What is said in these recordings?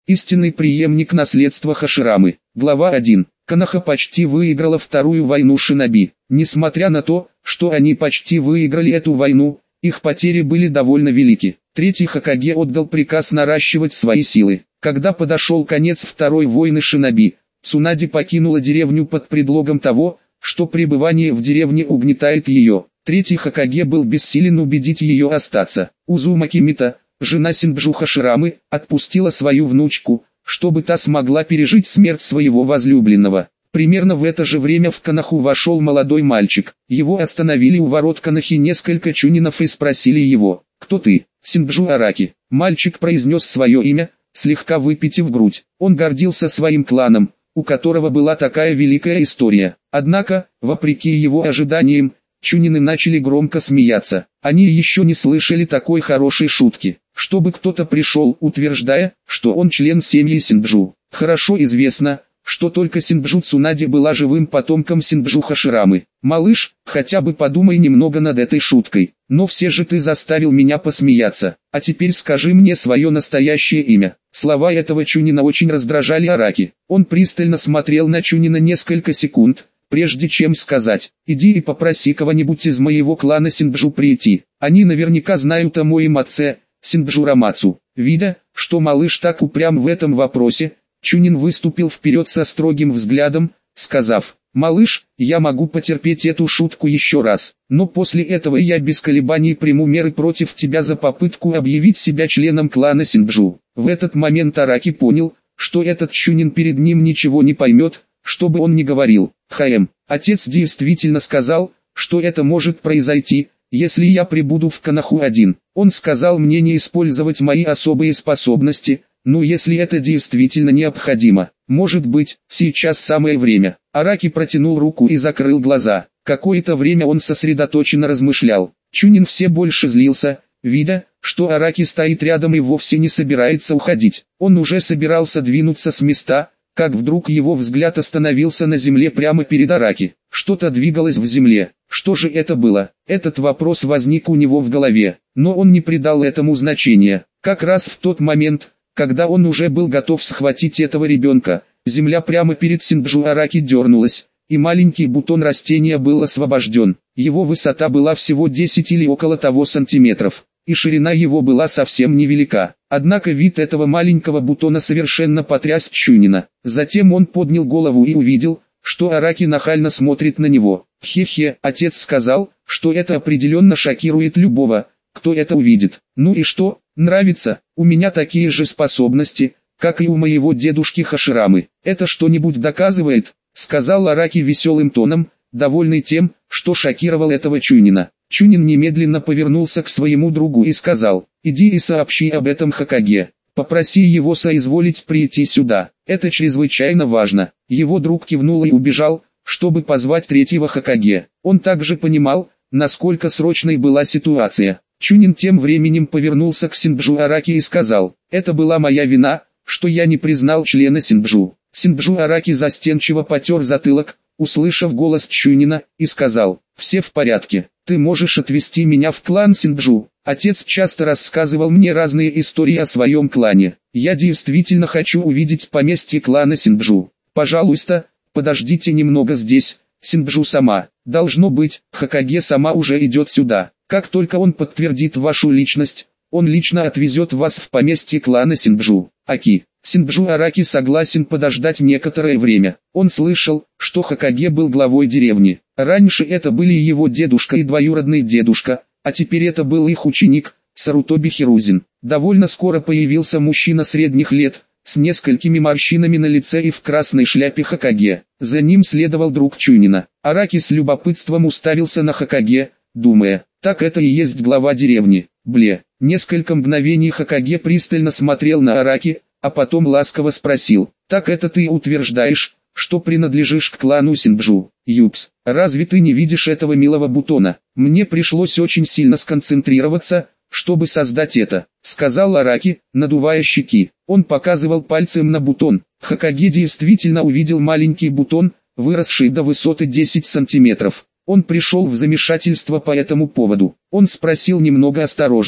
Истинный преемник наследства Хаширамы. Глава 1. Коноха почти выиграла вторую войну шиноби. Несмотря на то, что они почти выиграли эту войну, их потери были довольно велики. Третий Хокаге отдал приказ наращивать свои силы. Когда подошел конец второй войны шиноби, Цунади покинула деревню под предлогом того, что пребывание в деревне угнетает ее. Третий Хокаге был бессилен убедить ее остаться. Узумаки Мита, жена Синджу Хаширамы, отпустила свою внучку, чтобы та смогла пережить смерть своего возлюбленного. Примерно в это же время в Коноху вошел молодой мальчик. Его остановили у ворот Конохи несколько чунинов и спросили его: «Кто ты?» «Синджу Араки». Мальчик произнес свое имя, слегка выпитив грудь. Он гордился своим кланом, у которого была такая великая история. Однако, вопреки его ожиданиям, чунины начали громко смеяться. Они еще не слышали такой хорошей шутки, чтобы кто-то пришел, утверждая, что он член семьи Синджу. Хорошо известно, что только Синджу Цунади была живым потомком Синджу Хаширамы. «Малыш, хотя бы подумай немного над этой шуткой, но все же ты заставил меня посмеяться. А теперь скажи мне свое настоящее имя». Слова этого чунина очень раздражали Араки. Он пристально смотрел на чунина несколько секунд, прежде чем сказать: «Иди и попроси кого-нибудь из моего клана Синджу прийти. Они наверняка знают о моем отце, Синджу Рамацу». Видя, что малыш так упрям в этом вопросе, чунин выступил вперед со строгим взглядом, сказав: «Малыш, я могу потерпеть эту шутку еще раз, но после этого я без колебаний приму меры против тебя за попытку объявить себя членом клана Синджу». В этот момент Араки понял, что этот чунин перед ним ничего не поймет, что бы он ни говорил. Отец действительно сказал, что это может произойти, если я прибуду в Коноху один. Он сказал мне не использовать мои особые способности, но если это действительно необходимо, может быть, сейчас самое время». Араки протянул руку и закрыл глаза. Какое-то время он сосредоточенно размышлял. Чунин все больше злился, видя, что Араки стоит рядом и вовсе не собирается уходить. Он уже собирался двинуться с места, как вдруг его взгляд остановился на земле прямо перед Араки. Что-то двигалось в земле. Что же это было? Этот вопрос возник у него в голове, но он не придал этому значения. Как раз в тот момент, когда он уже был готов схватить этого ребенка, земля прямо перед Синджу Араки дернулась, и маленький бутон растения был освобожден. Его высота была всего 10 или около того сантиметров, и ширина его была совсем невелика. Однако вид этого маленького бутона совершенно потряс чунина. Затем он поднял голову и увидел, что Араки нахально смотрит на него. «Хе-хе», отец сказал, что это определенно шокирует любого, кто это увидит. «Ну и что, нравится? У меня такие же способности, как и у моего дедушки Хаширамы. Это что-нибудь доказывает?» — сказал Араки веселым тоном, довольный тем, что шокировал этого чунина. Чунин немедленно повернулся к своему другу и сказал: «Иди и сообщи об этом Хокаге. Попроси его соизволить прийти сюда. Это чрезвычайно важно». Его друг кивнул и убежал, чтобы позвать третьего Хокаге. Он также понимал, насколько срочной была ситуация. Чунин тем временем повернулся к Синджу Араки и сказал: «Это была моя вина, что я не признал члена Синджу». Синджу Араки застенчиво потер затылок, услышав голос Чунина, и сказал: «Все в порядке, ты можешь отвезти меня в клан Синджу. Отец часто рассказывал мне разные истории о своем клане. Я действительно хочу увидеть поместье клана Синджу. Пожалуйста, подождите немного здесь, Синджу сама. Должно быть, Хокаге сама уже идет сюда. Как только он подтвердит вашу личность, он лично отвезет вас в поместье клана Синджу». Аки. Синджу Араки согласен подождать некоторое время. Он слышал, что Хокаге был главой деревни. Раньше это были его дедушка и двоюродный дедушка, а теперь это был их ученик, Сарутоби Хирузин. Довольно скоро появился мужчина средних лет, с несколькими морщинами на лице и в красной шляпе Хокаге. За ним следовал друг Чунина. Араки с любопытством уставился на Хокаге, думая: так это и есть глава деревни. Бле. Несколько мгновений Хокаге пристально смотрел на Араки, а потом ласково спросил: «Так это ты утверждаешь, что принадлежишь к клану Синджу? Юпс, разве ты не видишь этого милого бутона? Мне пришлось очень сильно сконцентрироваться, чтобы создать это», — сказал Араки, надувая щеки. Он показывал пальцем на бутон. Хокаге действительно увидел маленький бутон, выросший до высоты 10 сантиметров. Он пришел в замешательство по этому поводу. Он спросил немного осторожно: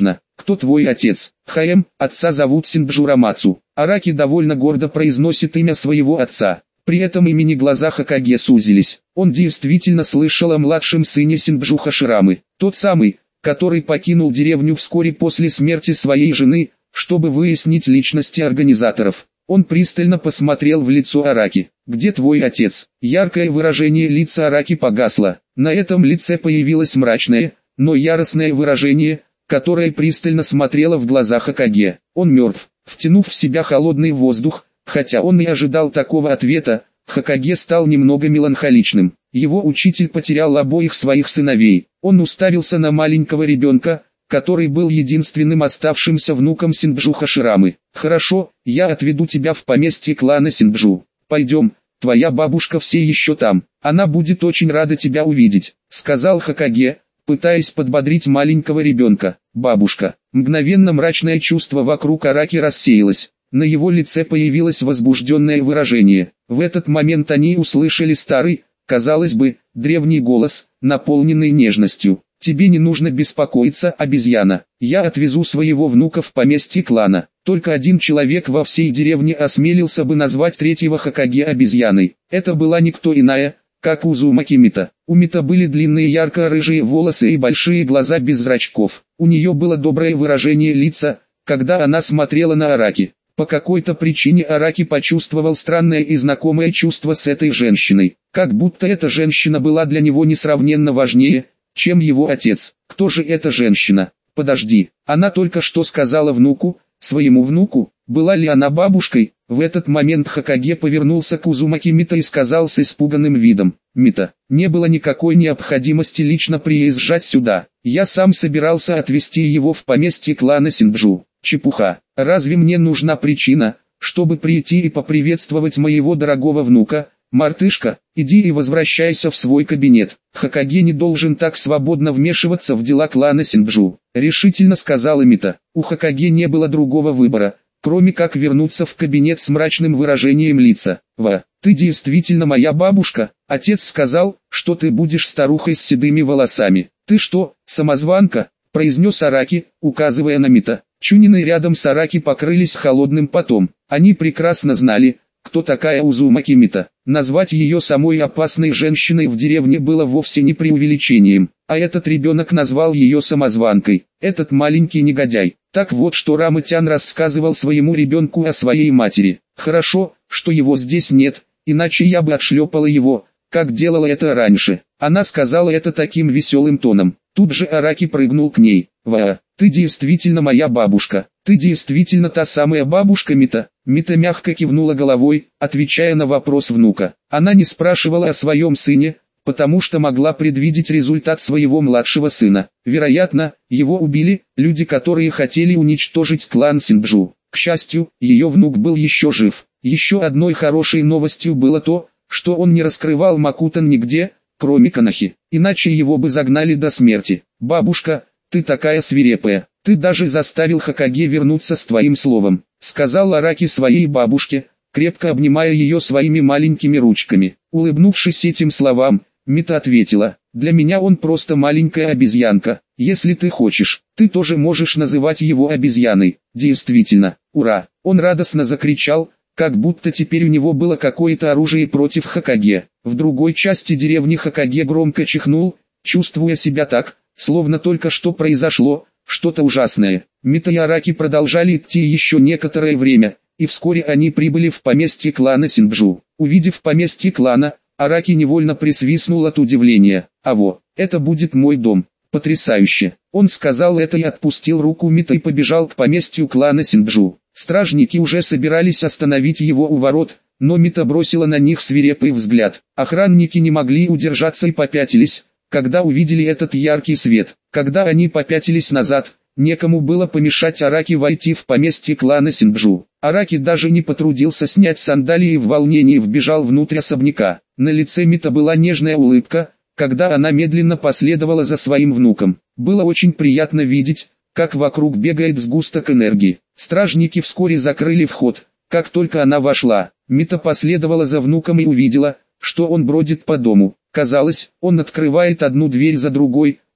кто твой отец? Отца зовут Синджу Рамацу. Араки довольно гордо произносит имя своего отца. При этом имени глаза Хокаге сузились. Он действительно слышал о младшем сыне Синджу Хаширамы. Тот самый, который покинул деревню вскоре после смерти своей жены, чтобы выяснить личности организаторов. Он пристально посмотрел в лицо Араки. «Где твой отец?» Яркое выражение лица Араки погасло. На этом лице появилось мрачное, но яростное выражение, которое пристально смотрело в глаза Хокаге. Он мертв. Втянув в себя холодный воздух, хотя он и ожидал такого ответа, Хокаге стал немного меланхоличным. Его учитель потерял обоих своих сыновей. Он уставился на маленького ребенка, который был единственным оставшимся внуком Синджу Хаширамы. «Хорошо, я отведу тебя в поместье клана Синджу. Пойдем, твоя бабушка все еще там. Она будет очень рада тебя увидеть», — сказал Хокаге, пытаясь подбодрить маленького ребенка. «Бабушка». Мгновенно мрачное чувство вокруг Араки рассеялось. На его лице появилось возбужденное выражение. В этот момент они услышали старый, казалось бы, древний голос, наполненный нежностью. «Тебе не нужно беспокоиться, обезьяна. Я отвезу своего внука в поместье клана». Только один человек во всей деревне осмелился бы назвать третьего Хокаге обезьяной. Это была никто иная, как Узумаки Мита. У Мита были длинные ярко-рыжие волосы и большие глаза без зрачков. У нее было доброе выражение лица, когда она смотрела на Араки. По какой-то причине Араки почувствовал странное и знакомое чувство с этой женщиной. Как будто эта женщина была для него несравненно важнее, чем его отец. Кто же эта женщина? Подожди, она только что сказала внуку, своему внуку, была ли она бабушкой? В этот момент Хокаге повернулся к Узумаки Мита и сказал с испуганным видом: «Мита, не было никакой необходимости лично приезжать сюда. Я сам собирался отвезти его в поместье клана Синджу». «Чепуха, разве мне нужна причина, чтобы прийти и поприветствовать моего дорогого внука? Мартышка, иди и возвращайся в свой кабинет». «Хокаге не должен так свободно вмешиваться в дела клана Синджу», — решительно сказала Мита. У Хокаге не было другого выбора, кроме как вернуться в кабинет с мрачным выражением лица. Ты действительно моя бабушка? Отец сказал, что ты будешь старухой с седыми волосами». «Ты что, самозванка?» — произнес Араки, указывая на Мита. Чунины рядом с Араки покрылись холодным потом. Они прекрасно знали, кто такая Узумаки Мита. Назвать ее самой опасной женщиной в деревне было вовсе не преувеличением. А этот ребенок назвал ее самозванкой. Этот маленький негодяй. Так вот что Рамытян рассказывал своему ребенку о своей матери. Хорошо, что его здесь нет, иначе я бы отшлепала его, как делала это раньше. Она сказала это таким веселым тоном. Тут же Араки прыгнул к ней. Ты действительно моя бабушка. Ты действительно та самая бабушка Мита?» Мита мягко кивнула головой, отвечая на вопрос внука. Она не спрашивала о своем сыне, потому что могла предвидеть результат своего младшего сына. Вероятно, его убили люди, которые хотели уничтожить клан Синджу. К счастью, ее внук был еще жив. Еще одной хорошей новостью было то, что он не раскрывал Макутан нигде, кроме Конохи. Иначе его бы загнали до смерти. «Бабушка, ты такая свирепая. Ты даже заставил Хокаге вернуться с твоим словом», — сказал Араки своей бабушке, крепко обнимая ее своими маленькими ручками. Улыбнувшись этим словам, Мита ответила: «Для меня он просто маленькая обезьянка. Если ты хочешь, ты тоже можешь называть его обезьяной». Действительно, ура! Он радостно закричал, как будто теперь у него было какое-то оружие против Хокаге. В другой части деревни Хокаге громко чихнул, чувствуя себя так, словно только что произошло что-то ужасное. Мита и Араки продолжали идти еще некоторое время, и вскоре они прибыли в поместье клана Синджу. Увидев поместье клана, Араки невольно присвистнул от удивления. Это будет мой дом. Потрясающе!» Он сказал это и отпустил руку Мита и побежал к поместью клана Синджу. Стражники уже собирались остановить его у ворот, но Мита бросила на них свирепый взгляд. Охранники не могли удержаться и попятились, когда увидели этот яркий свет. Когда они попятились назад, некому было помешать Араки войти в поместье клана Синджу. Араки даже не потрудился снять сандалии и в волнении вбежал внутрь особняка. На лице Мита была нежная улыбка, когда она медленно последовала за своим внуком. Было очень приятно видеть, как вокруг бегает сгусток энергии. Стражники вскоре закрыли вход. Как только она вошла, Мита последовала за внуком и увидела, что он бродит по дому. Казалось, он открывает одну дверь за другой,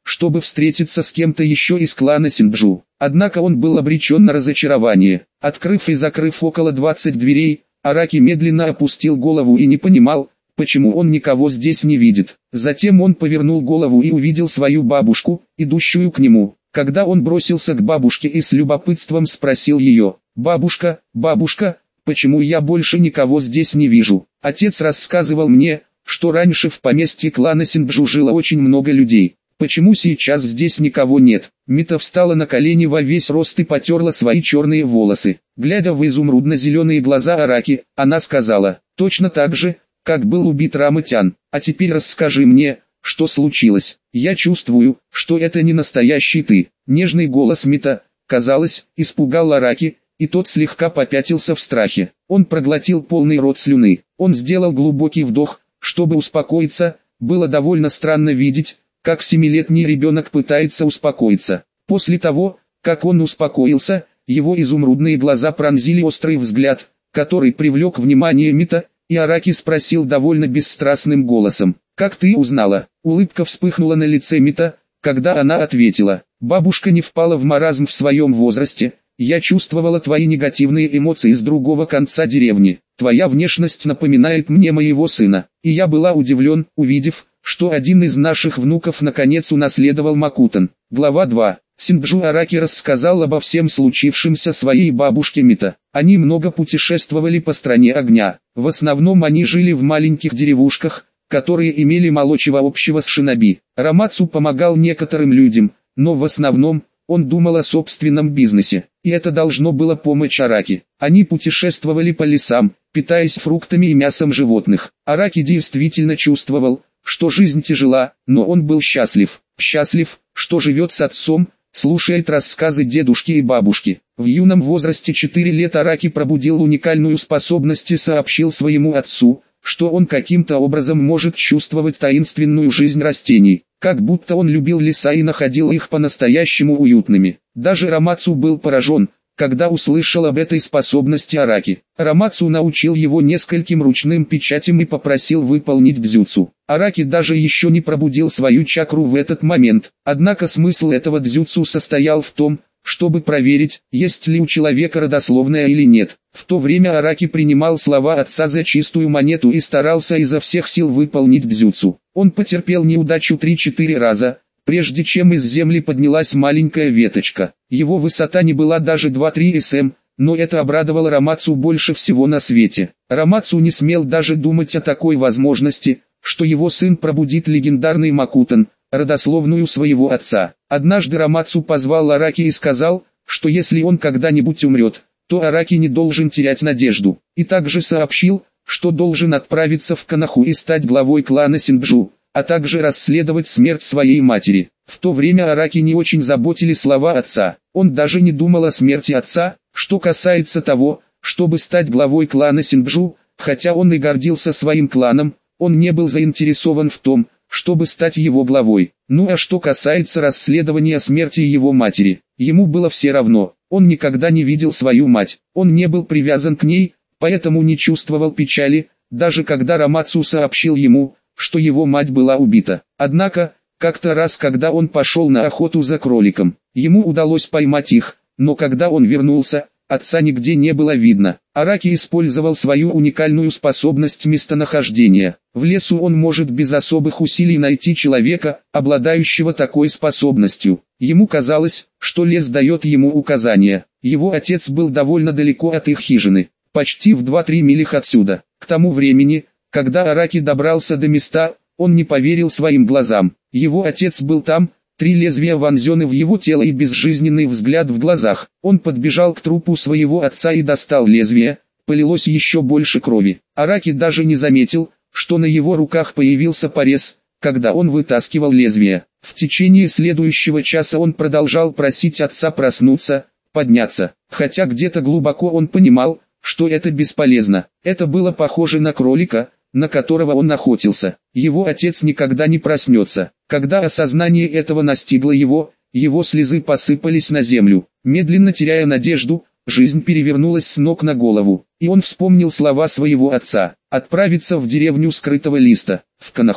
чтобы встретиться с кем-то еще из клана Синджу. Однако он был обречен на разочарование. Открыв и закрыв около 20 дверей, Араки медленно опустил голову и не понимал, почему он никого здесь не видит. Затем он повернул голову и увидел свою бабушку, идущую к нему. Когда он бросился к бабушке и с любопытством спросил ее: «Бабушка, бабушка, почему я больше никого здесь не вижу?» Отец рассказывал мне, что раньше в поместье клана Синджу жило очень много людей. Почему сейчас здесь никого нет? Мита встала на колени во весь рост и потерла свои черные волосы. Глядя в изумрудно-зеленые глаза Араки, она сказала: «Точно так же, как был убит Раматян. А теперь расскажи мне, что случилось. Я чувствую, что это не настоящий ты». Нежный голос Мита, казалось, испугал Араки, и тот слегка попятился в страхе. Он проглотил полный рот слюны. Он сделал глубокий вдох, чтобы успокоиться. Было довольно странно видеть, как 7-летний ребенок пытается успокоиться. После того, как он успокоился, его изумрудные глаза пронзили острый взгляд, который привлек внимание Мита, и Араки спросил довольно бесстрастным голосом: «Как ты узнала?» Улыбка вспыхнула на лице Мита, когда она ответила: «Бабушка не впала в маразм в своем возрасте, я чувствовала твои негативные эмоции с другого конца деревни. Твоя внешность напоминает мне моего сына, и я была удивлен, увидев, что один из наших внуков наконец унаследовал Макутан». Глава 2. Синджу Араки рассказал обо всем случившемся своей бабушке Мита. Они много путешествовали по стране огня. В основном они жили в маленьких деревушках, которые имели мало чего общего с шиноби. Рамацу помогал некоторым людям, но в основном он думал о собственном бизнесе, и это должно было помочь Араки. Они путешествовали по лесам, питаясь фруктами и мясом животных. Араки действительно чувствовал, что жизнь тяжела, но он был счастлив. Счастлив, что живет с отцом, слушает рассказы дедушки и бабушки. В юном возрасте 4 лет Араки пробудил уникальную способность и сообщил своему отцу, что он каким-то образом может чувствовать таинственную жизнь растений, как будто он любил леса и находил их по-настоящему уютными. Даже Рамацу был поражен, когда услышал об этой способности Араки. Рамацу научил его нескольким ручным печатям и попросил выполнить дзюцу. Араки даже еще не пробудил свою чакру в этот момент, однако смысл этого дзюцу состоял в том, чтобы проверить, есть ли у человека родословная или нет. В то время Араки принимал слова отца за чистую монету и старался изо всех сил выполнить дзюцу. Он потерпел неудачу 3-4 раза, прежде чем из земли поднялась маленькая веточка. Его высота не была даже 2-3 см, но это обрадовало Рамацу больше всего на свете. Рамацу не смел даже думать о такой возможности, что его сын пробудит легендарный Макутан, родословную своего отца. Однажды Рамацу позвал Араки и сказал, что если он когда-нибудь умрет, то Араки не должен терять надежду. И также сообщил, что должен отправиться в Канаху и стать главой клана Синджу, а также расследовать смерть своей матери. В то время Араки не очень заботили слова отца. Он даже не думал о смерти отца. Что касается того, чтобы стать главой клана Синджу, хотя он и гордился своим кланом, он не был заинтересован в том, чтобы стать его главой. Ну а что касается расследования смерти его матери, ему было все равно. Он никогда не видел свою мать, он не был привязан к ней, поэтому не чувствовал печали, даже когда Рамацу сообщил ему, что его мать была убита. Однако, как-то раз, когда он пошел на охоту за кроликом, ему удалось поймать их, но когда он вернулся, отца нигде не было видно. Араки использовал свою уникальную способность местонахождения. В лесу он может без особых усилий найти человека, обладающего такой способностью. Ему казалось, что лес дает ему указания. Его отец был довольно далеко от их хижины, почти в 2-3 милях отсюда. К тому времени, когда Араки добрался до места, он не поверил своим глазам. Его отец был там, 3 лезвия вонзены в его тело и безжизненный взгляд в глазах. Он подбежал к трупу своего отца и достал лезвие, полилось еще больше крови. Араки даже не заметил, что на его руках появился порез, когда он вытаскивал лезвие. В течение следующего часа он продолжал просить отца проснуться, подняться, хотя где-то глубоко он понимал, что это бесполезно. Это было похоже на кролика, на которого он охотился. Его отец никогда не проснется. Когда осознание этого настигло его, его слезы посыпались на землю. Медленно теряя надежду, жизнь перевернулась с ног на голову. И он вспомнил слова своего отца: отправиться в деревню скрытого листа, в Канаху.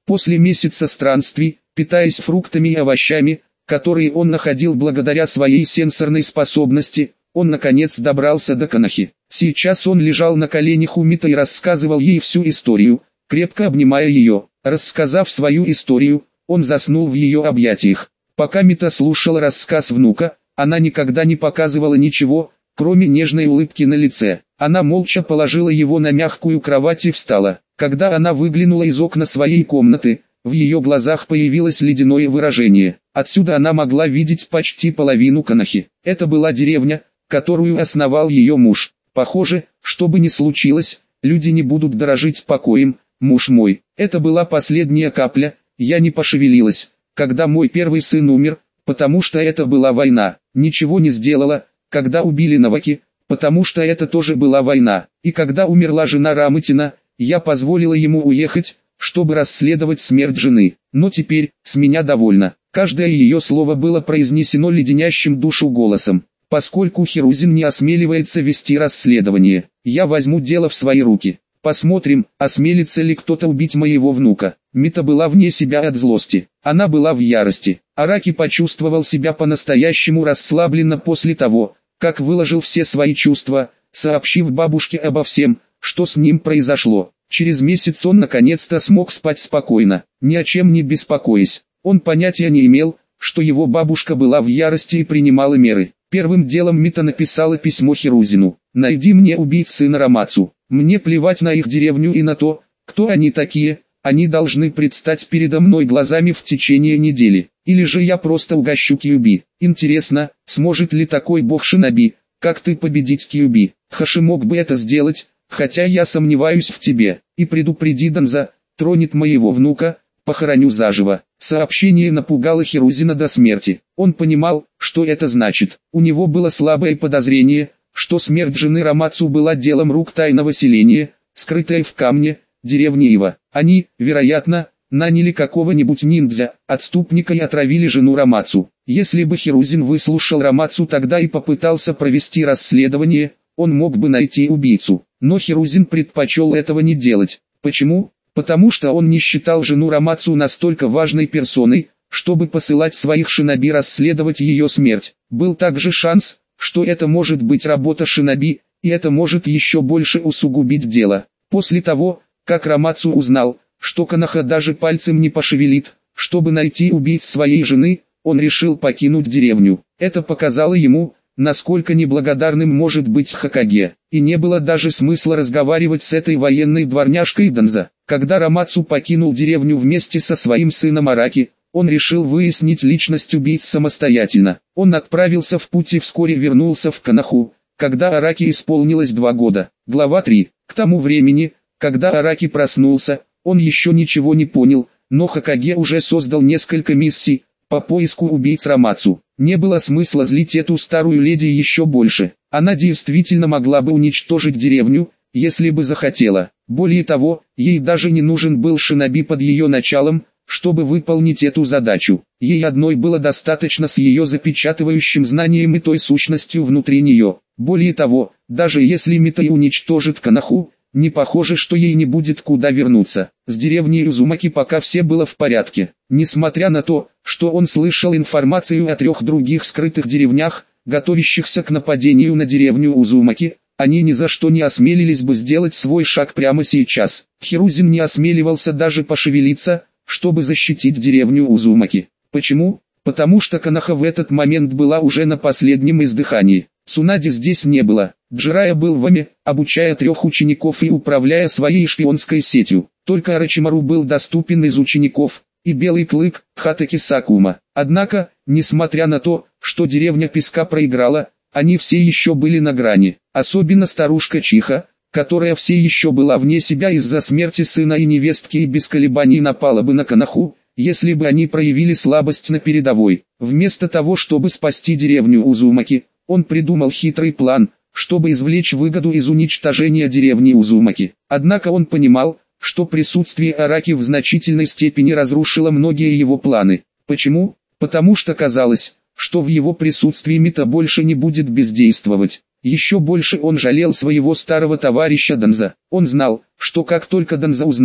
После месяца странствий, питаясь фруктами и овощами, которые он находил благодаря своей сенсорной способности, он наконец добрался до Конохи. Сейчас он лежал на коленях у Миты и рассказывал ей всю историю, крепко обнимая ее. Рассказав свою историю, он заснул в ее объятиях. Пока Мита слушала рассказ внука, она никогда не показывала ничего, кроме нежной улыбки на лице. Она молча положила его на мягкую кровать и встала. Когда она выглянула из окна своей комнаты, в ее глазах появилось ледяное выражение. Отсюда она могла видеть почти половину Конохи. Это была деревня, которую основал ее муж. Похоже, что бы ни случилось, люди не будут дорожить покоем, муж мой. Это была последняя капля, я не пошевелилась, когда мой первый сын умер, потому что это была война. Ничего не сделала, когда убили Наваки, потому что это тоже была война. И когда умерла жена Рамытина, я позволила ему уехать, чтобы расследовать смерть жены. Но теперь, с меня довольно. Каждое ее слово было произнесено леденящим душу голосом. Поскольку Хирузин не осмеливается вести расследование, я возьму дело в свои руки. Посмотрим, осмелится ли кто-то убить моего внука. Мита была вне себя от злости. Она была в ярости. Араки почувствовал себя по-настоящему расслабленно после того, как выложил все свои чувства, сообщив бабушке обо всем, что с ним произошло. Через месяц он наконец-то смог спать спокойно, ни о чем не беспокоясь. Он понятия не имел, что его бабушка была в ярости и принимала меры. Первым делом Мита написала письмо Хирузину. «Найди мне убийц сына Рамацу. Мне плевать на их деревню и на то, кто они такие, они должны предстать передо мной глазами в течение недели. Или же я просто угощу Кьюби. Интересно, сможет ли такой бог шиноби, как ты, победить Кьюби? Хаши мог бы это сделать, хотя я сомневаюсь в тебе. И предупреди Данза, тронет моего внука, похороню заживо». Сообщение напугало Хирузина до смерти. Он понимал, что это значит. У него было слабое подозрение, что смерть жены Рамацу была делом рук тайного селения, скрытое в камне, деревни Ива. Они, вероятно, наняли какого-нибудь ниндзя, отступника и отравили жену Рамацу. Если бы Хирузин выслушал Рамацу тогда и попытался провести расследование, он мог бы найти убийцу. Но Хирузин предпочел этого не делать. Почему? Потому что он не считал жену Рамацу настолько важной персоной, чтобы посылать своих шиноби расследовать ее смерть. Был также шанс, что это может быть работа шиноби, и это может еще больше усугубить дело. После того, как Рамацу узнал, что Коноха даже пальцем не пошевелит, чтобы найти убийц своей жены, он решил покинуть деревню. Это показало ему, насколько неблагодарным может быть Хокаге, и не было даже смысла разговаривать с этой военной дворняжкой Данза. Когда Рамацу покинул деревню вместе со своим сыном Араки, он решил выяснить личность убийц самостоятельно. Он отправился в путь и вскоре вернулся в Коноху, когда Араки исполнилось 2 года. Глава 3. К тому времени, когда Араки проснулся, он еще ничего не понял, но Хокаге уже создал несколько миссий по поиску убийц Рамацу. Не было смысла злить эту старую леди еще больше. Она действительно могла бы уничтожить деревню, если бы захотела. Более того, ей даже не нужен был шиноби под ее началом, чтобы выполнить эту задачу. Ей одной было достаточно с ее запечатывающим знанием и той сущностью внутри нее. Более того, даже если Мита и уничтожит Коноху, не похоже, что ей не будет куда вернуться. С деревней Узумаки пока все было в порядке. Несмотря на то, что он слышал информацию о 3 других скрытых деревнях, готовящихся к нападению на деревню Узумаки, они ни за что не осмелились бы сделать свой шаг прямо сейчас. Хирузин не осмеливался даже пошевелиться, чтобы защитить деревню Узумаки. Почему? Потому что Коноха в этот момент была уже на последнем издыхании. Цунади здесь не было. Джирая был в Аме, обучая 3 учеников и управляя своей шпионской сетью. Только Орочимару был доступен из учеников, и Белый Клык, Хатаки Сакума. Однако, несмотря на то, что деревня Песка проиграла, они все еще были на грани. Особенно старушка Чиха, которая все еще была вне себя из-за смерти сына и невестки и без колебаний напала бы на Коноху, если бы они проявили слабость на передовой. Вместо того, чтобы спасти деревню Узумаки, он придумал хитрый план, чтобы извлечь выгоду из уничтожения деревни Узумаки. Однако он понимал, что присутствие Араки в значительной степени разрушило многие его планы. Почему? Потому что казалось, что в его присутствии Мита больше не будет бездействовать. Еще больше он жалел своего старого товарища Данза. Он знал, что как только Данза узнает,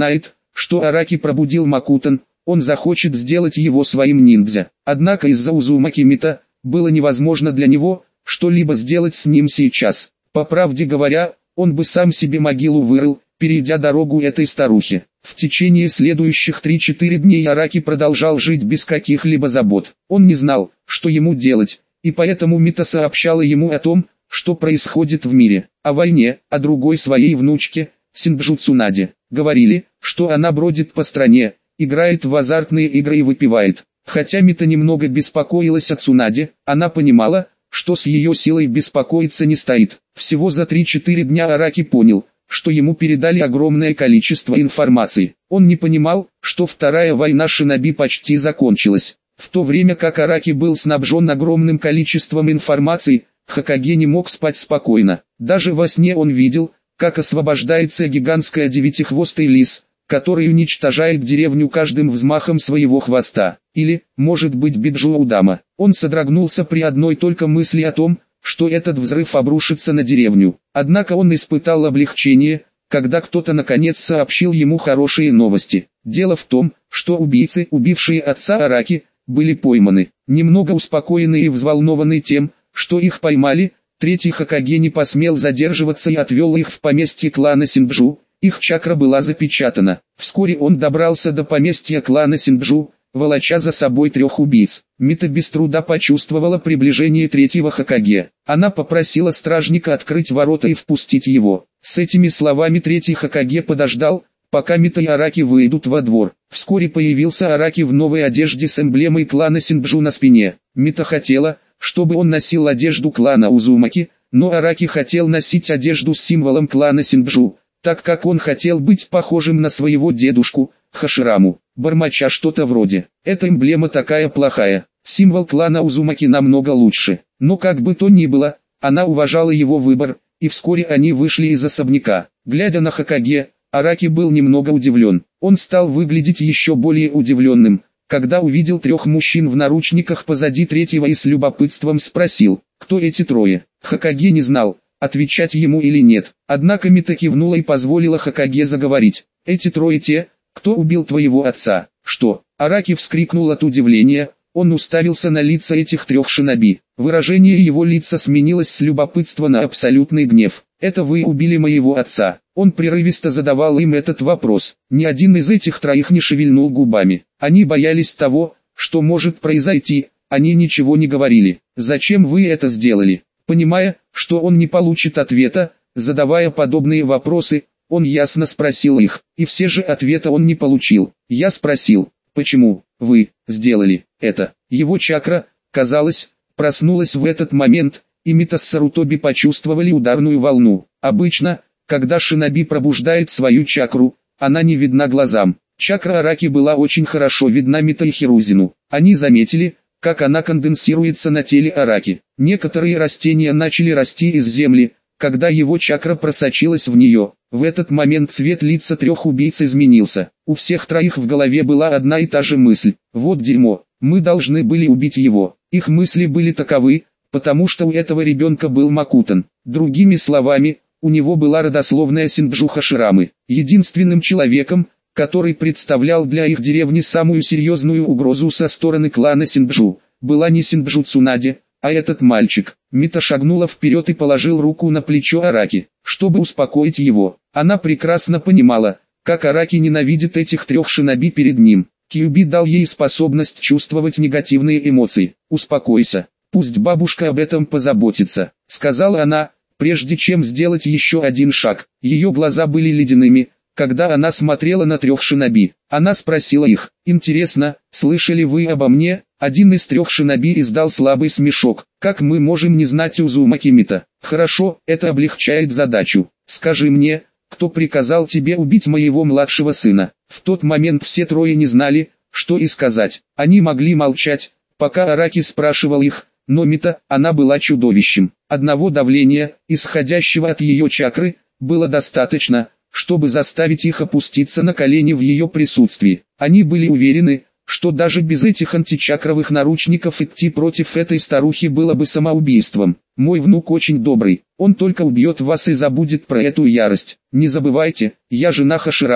что Араки пробудил Макутан, он захочет сделать его своим ниндзя. Однако из-за Узумаки Мито было невозможно для него что-либо сделать с ним сейчас. По правде говоря, он бы сам себе могилу вырыл, перейдя дорогу этой старухе. В течение следующих 3-4 дней Араки продолжал жить без каких-либо забот. Он не знал, что ему делать, и поэтому Мито сообщала ему о том, что происходит в мире, о войне, о другой своей внучке, Синджу Цунаде. Говорили, что она бродит по стране, играет в азартные игры и выпивает. Хотя Мито немного беспокоилась о Цунаде, она понимала, что с ее силой беспокоиться не стоит. Всего за 3-4 дня Араки понял, что ему передали огромное количество информации. Он не понимал, что вторая война шиноби почти закончилась. В то время как Араки был снабжен огромным количеством информации, Хокаге не мог спать спокойно. Даже во сне он видел, как освобождается гигантская девятихвостый лис, который уничтожает деревню каждым взмахом своего хвоста. Или, может быть, Биджу Удама. Он содрогнулся при одной только мысли о том, что этот взрыв обрушится на деревню. Однако он испытал облегчение, когда кто-то наконец сообщил ему хорошие новости. Дело в том, что убийцы, убившие отца Араки, были пойманы. Немного успокоенный и взволнованный тем, что их поймали, третий Хокаге не посмел задерживаться и отвел их в поместье клана Синджу. Их чакра была запечатана. Вскоре он добрался до поместья клана Синджу, волоча за собой 3 убийц. Мито без труда почувствовала приближение третьего Хокаге. Она попросила стражника открыть ворота и впустить его. С этими словами третий Хокаге подождал, пока Мито и Араки выйдут во двор. Вскоре появился Араки в новой одежде с эмблемой клана Синджу на спине. Мито хотела, чтобы он носил одежду клана Узумаки, но Араки хотел носить одежду с символом клана Синджу, так как он хотел быть похожим на своего дедушку, Хашираму, бормоча что-то вроде: «Эта эмблема такая плохая, символ клана Узумаки намного лучше». Но как бы то ни было, она уважала его выбор, и вскоре они вышли из особняка. Глядя на Хокаге, Араки был немного удивлен. Он стал выглядеть еще более удивленным, когда увидел 3 мужчин в наручниках позади третьего и с любопытством спросил, кто эти 3. Хокаге не знал, отвечать ему или нет. Однако Мито кивнула и позволила Хокаге заговорить. «Эти 3 те, кто убил твоего отца». «Что?» Араки вскрикнул от удивления, он уставился на лица этих 3 шиноби. Выражение его лица сменилось с любопытства на абсолютный гнев. «Это вы убили моего отца?» Он прерывисто задавал им этот вопрос. Ни один из этих 3 не шевельнул губами. Они боялись того, что может произойти, они ничего не говорили. «Зачем вы это сделали?» Понимая, что он не получит ответа, задавая подобные вопросы, он ясно спросил их, и все же ответа он не получил. Я спросил, почему вы сделали это? Его чакра, казалось, проснулась в этот момент, и Мито с Сарутоби почувствовали ударную волну. Обычно, когда шиноби пробуждает свою чакру, она не видна глазам. Чакра Араки была очень хорошо видна Мито и Хирузину. Они заметили, как она конденсируется на теле Араки. Некоторые растения начали расти из земли, когда его чакра просочилась в нее. В этот момент цвет лица 3 убийц изменился. У всех 3 в голове была одна и та же мысль: вот дерьмо, мы должны были убить его. Их мысли были таковы, потому что у этого ребенка был Макутан. Другими словами, у него была родословная Синджу Хаширамы. Единственным человеком, который представлял для их деревни самую серьезную угрозу со стороны клана Синджу, была не Синджу Цунаде, а этот мальчик. Мито шагнула вперед и положил руку на плечо Араки, чтобы успокоить его. Она прекрасно понимала, как Араки ненавидит этих 3 шиноби перед ним. Кьюби дал ей способность чувствовать негативные эмоции. «Успокойся, пусть бабушка об этом позаботится», — сказала она, прежде чем сделать еще один шаг. Ее глаза были ледяными, когда она смотрела на 3 шиноби. Она спросила их: «Интересно, слышали вы обо мне?» Один из 3 шиноби издал слабый смешок. «Как мы можем не знать Узумаки Мито?» «Хорошо, это облегчает задачу. Скажи мне, кто приказал тебе убить моего младшего сына?» В тот момент все 3 не знали, что и сказать. Они могли молчать, пока Араки спрашивал их, но Мито, она была чудовищем. Одного давления, исходящего от ее чакры, было достаточно, чтобы заставить их опуститься на колени в ее присутствии. Они были уверены, что даже без этих античакровых наручников идти против этой старухи было бы самоубийством. «Мой внук очень добрый, он только убьет вас и забудет про эту ярость. Не забывайте, я жена Хаширамы»,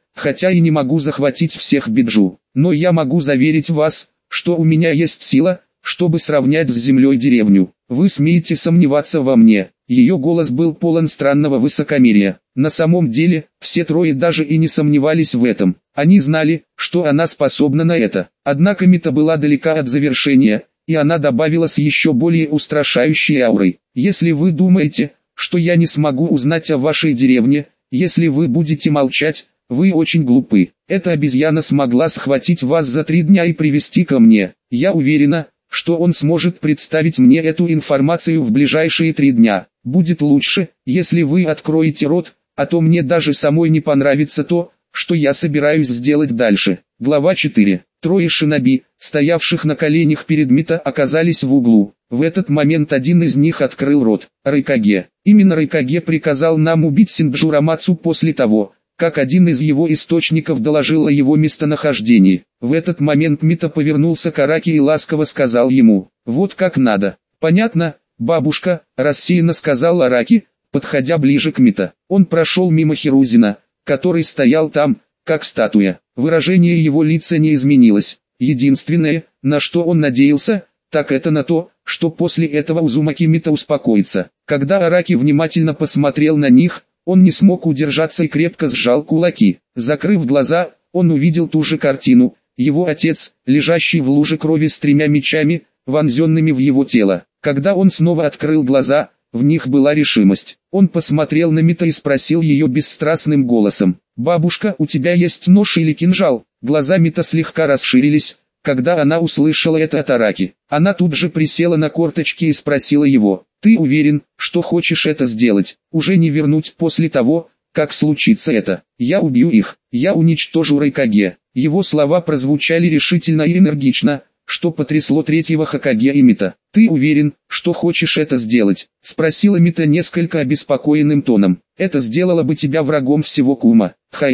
хотя и не могу захватить всех Биджу. Но я могу заверить вас, что у меня есть сила, чтобы сравнять с землей деревню. Вы смеете сомневаться во мне?» Ее голос был полон странного высокомерия. На самом деле, все трое даже и не сомневались в этом. Они знали, что она способна на это. Однако Мита была далека от завершения, и она добавила с еще более устрашающей аурой: «Если вы думаете, что я не смогу узнать о вашей деревне, если вы будете молчать, вы очень глупы. Эта обезьяна смогла схватить вас за 3 дня и привести ко мне. Я уверена, что он сможет представить мне эту информацию в ближайшие 3 дня. Будет лучше, если вы откроете рот, а то мне даже самой не понравится то, что я собираюсь сделать дальше». Глава 4. Трое шиноби, стоявших на коленях перед Мита, оказались в углу. В этот момент один из них открыл рот. «Райкаге». Именно Райкаге приказал нам убить Синджурамацу после того, как один из его источников доложил о его местонахождении. В этот момент Мита повернулся к Араки и ласково сказал ему: «Вот как надо». «Понятно, бабушка», — рассеянно сказал Араки, подходя ближе к Мита. Он прошел мимо Хирузина, который стоял там, как статуя. Выражение его лица не изменилось. Единственное, на что он надеялся, так это на то, что после этого Узумаки Мита успокоится. Когда Араки внимательно посмотрел на них, он не смог удержаться и крепко сжал кулаки. Закрыв глаза, он увидел ту же картину: его отец, лежащий в луже крови с 3 мечами, вонзенными в его тело. Когда он снова открыл глаза, в них была решимость. Он посмотрел на Мита и спросил ее бесстрастным голосом: «Бабушка, у тебя есть нож или кинжал?» Глаза Мита слегка расширились, когда она услышала это от Араки. Она тут же присела на корточки и спросила его: «Ты уверен, что хочешь это сделать? Уже не вернуть после того, как случится это? Я убью их, я уничтожу Райкаге». Его слова прозвучали решительно и энергично, что потрясло третьего Хокаге и Мита. «Ты уверен, что хочешь это сделать?» — спросила Мита несколько обеспокоенным тоном. «Это сделало бы тебя врагом всего Кума.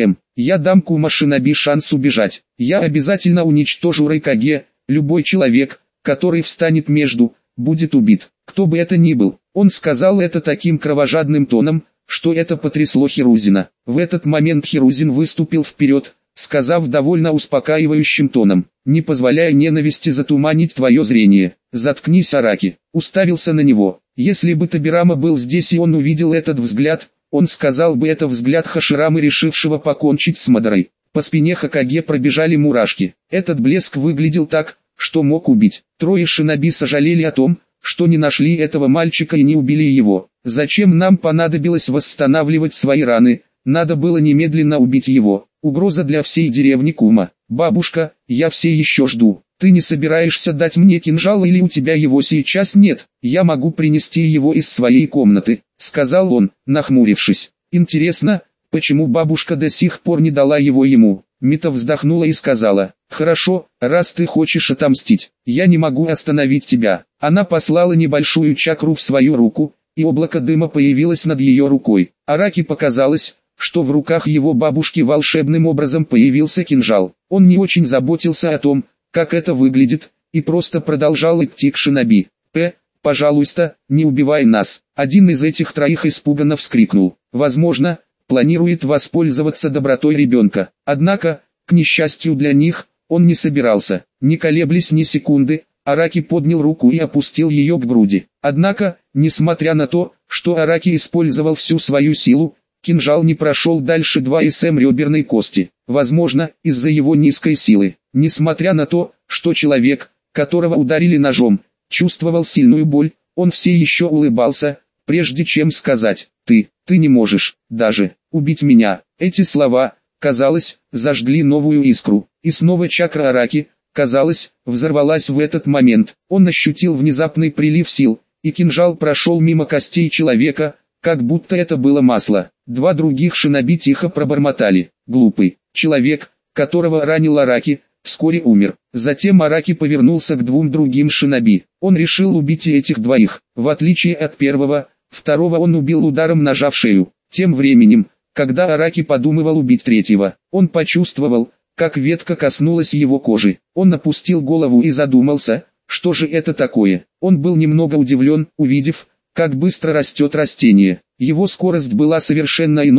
Я дам Кума Шиноби шанс убежать. Я обязательно уничтожу Райкаге. Любой человек, который встанет между, будет убит, кто бы это ни был». Он сказал это таким кровожадным тоном, что это потрясло Хирузина. В этот момент Хирузин выступил вперед, сказав довольно успокаивающим тоном: «Не позволяй ненависти затуманить твое зрение. Заткнись, Араки». Уставился на него. Если бы Табирама был здесь и он увидел этот взгляд, он сказал бы: это взгляд Хаширамы, решившего покончить с Мадорой. По спине Хокаге пробежали мурашки. Этот блеск выглядел так, что мог убить. Трое шиноби сожалели о том, что не нашли этого мальчика и не убили его. «Зачем нам понадобилось восстанавливать свои раны? Надо было немедленно убить его. Угроза для всей деревни Кума. Бабушка, я все еще жду. Ты не собираешься дать мне кинжал или у тебя его сейчас нет? Я могу принести его из своей комнаты», — сказал он, нахмурившись. «Интересно, почему бабушка до сих пор не дала его ему?» Мита вздохнула и сказала: «Хорошо, раз ты хочешь отомстить, я не могу остановить тебя». Она послала небольшую чакру в свою руку, и облако дыма появилось над ее рукой. Араки показалось, что в руках его бабушки волшебным образом появился кинжал. Он не очень заботился о том, как это выглядит, и просто продолжал идти к шиноби. Пожалуйста, не убивай нас». Один из этих троих испуганно вскрикнул. Возможно, планирует воспользоваться добротой ребенка. Однако, к несчастью для них, он не собирался. Не колеблясь ни секунды, Араки поднял руку и опустил ее к груди. Однако, несмотря на то, что Араки использовал всю свою силу, кинжал не прошел дальше 2 см реберной кости. Возможно, из-за его низкой силы. Несмотря на то, что человек, которого ударили ножом, чувствовал сильную боль, он все еще улыбался, прежде чем сказать: ты не можешь даже убить меня». Эти слова, казалось, зажгли новую искру. И снова чакра Араки, казалось, взорвалась в этот момент. Он ощутил внезапный прилив сил, и кинжал прошел мимо костей человека, как будто это было масло. 2 других шиноби тихо пробормотали: «Глупый человек, которого ранил Араки, вскоре умер». Затем Араки повернулся к 2 другим шиноби. Он решил убить и этих 2. В отличие от первого, второго он убил ударом ножа в шею. Тем временем, когда Араки подумывал убить 3-го, он почувствовал, как ветка коснулась его кожи. Он опустил голову и задумался, что же это такое. Он был немного удивлен, увидев, как быстро растет растение. Его скорость была совершенно иной,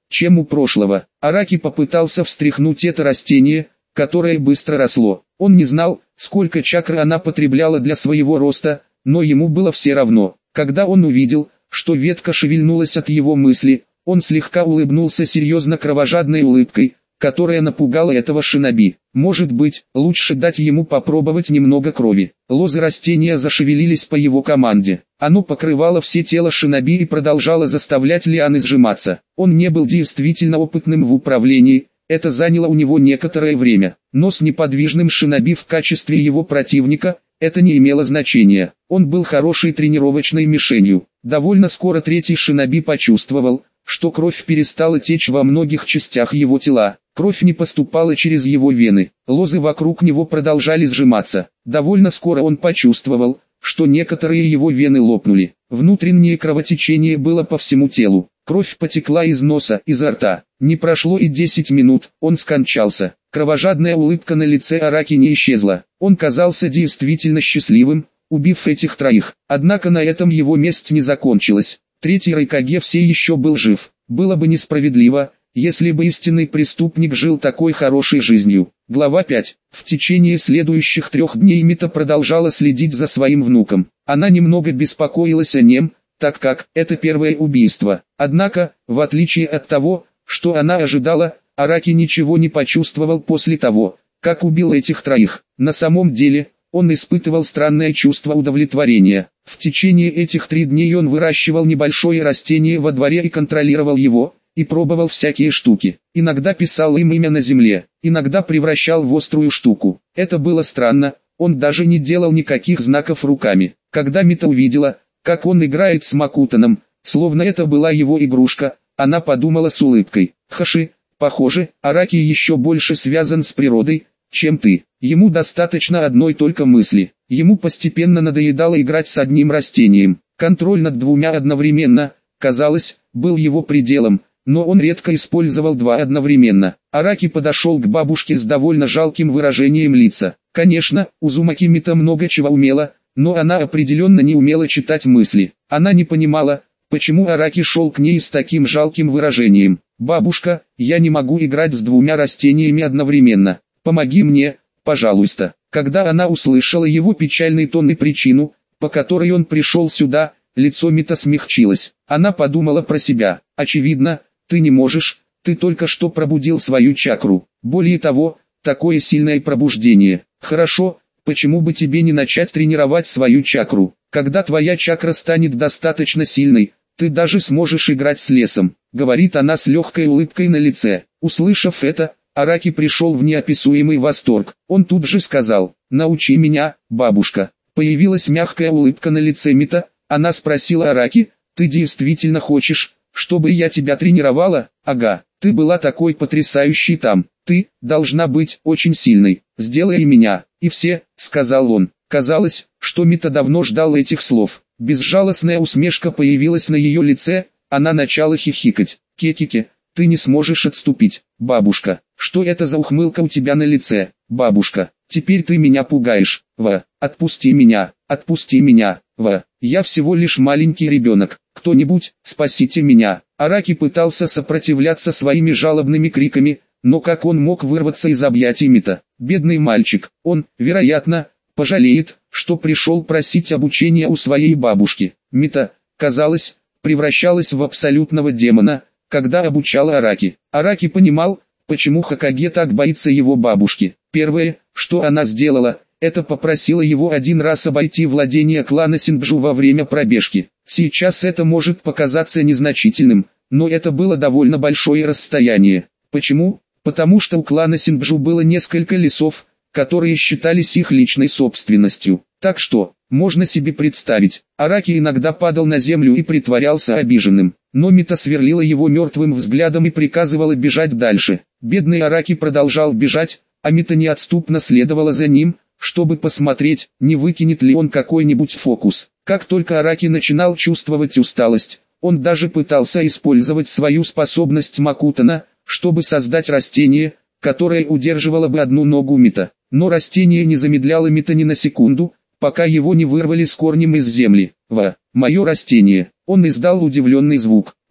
чем у прошлого. Араки попытался встряхнуть это растение, которое быстро росло. Он не знал, сколько чакры она потребляла для своего роста, но ему было все равно. Когда он увидел, что ветка шевельнулась от его мысли, он слегка улыбнулся серьезно кровожадной улыбкой, которая напугала этого шиноби. Может быть, лучше дать ему попробовать немного крови. Лозы растения зашевелились по его команде. Оно покрывало все тело шиноби и продолжало заставлять лианы сжиматься. Он не был действительно опытным в управлении, это заняло у него некоторое время. Но с неподвижным шиноби в качестве его противника, это не имело значения. Он был хорошей тренировочной мишенью. Довольно скоро третий шиноби почувствовал, что кровь перестала течь во многих частях его тела. Кровь не поступала через его вены. Лозы вокруг него продолжали сжиматься. Довольно скоро он почувствовал, что некоторые его вены лопнули. Внутреннее кровотечение было по всему телу. Кровь потекла из носа, изо рта. Не прошло и 10 минут, он скончался. Кровожадная улыбка на лице Араки не исчезла. Он казался действительно счастливым, убив этих троих. Однако на этом его месть не закончилась. Третий Райкаге все еще был жив. Было бы несправедливо, если бы истинный преступник жил такой хорошей жизнью. Глава 5. В течение следующих 3 дней Мита продолжала следить за своим внуком. Она немного беспокоилась о нем, так как это первое убийство. Однако, в отличие от того, что она ожидала, Араки ничего не почувствовал после того, как убил этих троих. На самом деле, он испытывал странное чувство удовлетворения. В течение этих 3 дней он выращивал небольшое растение во дворе и контролировал его, и пробовал всякие штуки. Иногда писал им имя на земле, иногда превращал в острую штуку. Это было странно, он даже не делал никаких знаков руками. Когда Мита увидела, как он играет с Макутаном, словно это была его игрушка, она подумала с улыбкой: «Хаши, похоже, Араки еще больше связан с природой, чем ты». Ему достаточно одной только мысли. Ему постепенно надоедало играть с одним растением. Контроль над двумя одновременно, казалось, был его пределом, но он редко использовал 2 одновременно. Араки подошел к бабушке с довольно жалким выражением лица. Конечно, Узумаки Мита много чего умела, но она определенно не умела читать мысли. Она не понимала, почему Араки шел к ней с таким жалким выражением. «Бабушка, я не могу играть с 2 растениями одновременно. Помоги мне, пожалуйста». Когда она услышала его печальный тон и причину, по которой он пришел сюда, лицо Мита смягчилось. Она подумала про себя: очевидно, ты не можешь, ты только что пробудил свою чакру. Более того, такое сильное пробуждение. Хорошо, почему бы тебе не начать тренировать свою чакру? Когда твоя чакра станет достаточно сильной, ты даже сможешь играть с лесом, говорит она с легкой улыбкой на лице. Услышав это, Араки пришел в неописуемый восторг. Он тут же сказал: «Научи меня, бабушка». Появилась мягкая улыбка на лице Мита. Она спросила Араки: «Ты действительно хочешь, чтобы я тебя тренировала?» «Ага, ты была такой потрясающей там. Ты должна быть очень сильной. Сделай меня». «И все», — сказал он. Казалось, что Мита давно ждал этих слов. Безжалостная усмешка появилась на ее лице. Она начала хихикать. «Кекике, ты не сможешь отступить, бабушка». «Что это за ухмылка у тебя на лице, бабушка? Теперь ты меня пугаешь. Отпусти меня, отпусти меня. Я всего лишь маленький ребенок. Кто-нибудь, спасите меня». Араки пытался сопротивляться своими жалобными криками, но как он мог вырваться из объятий Мита? Бедный мальчик, он, вероятно, пожалеет, что пришел просить обучения у своей бабушки. Мита, казалось, превращалась в абсолютного демона, когда обучала Араки. Араки понимал, почему Хокаге так боится его бабушки. Первое, что она сделала, это попросила его один раз обойти владение клана Синджу во время пробежки. Сейчас это может показаться незначительным, но это было довольно большое расстояние. Почему? Потому что у клана Синджу было несколько лесов, которые считались их личной собственностью. Так что, можно себе представить, Араки иногда падал на землю и притворялся обиженным. Но Мита сверлила его мертвым взглядом и приказывала бежать дальше. Бедный Араки продолжал бежать, а Мита неотступно следовала за ним, чтобы посмотреть, не выкинет ли он какой-нибудь фокус. Как только Араки начинал чувствовать усталость, он даже пытался использовать свою способность Макутана, чтобы создать растение, которое удерживало бы одну ногу Мита. Но растение не замедляло Мита ни на секунду, пока его не вырвали с корнем из земли. «Мое растение!» Он издал удивленный звук.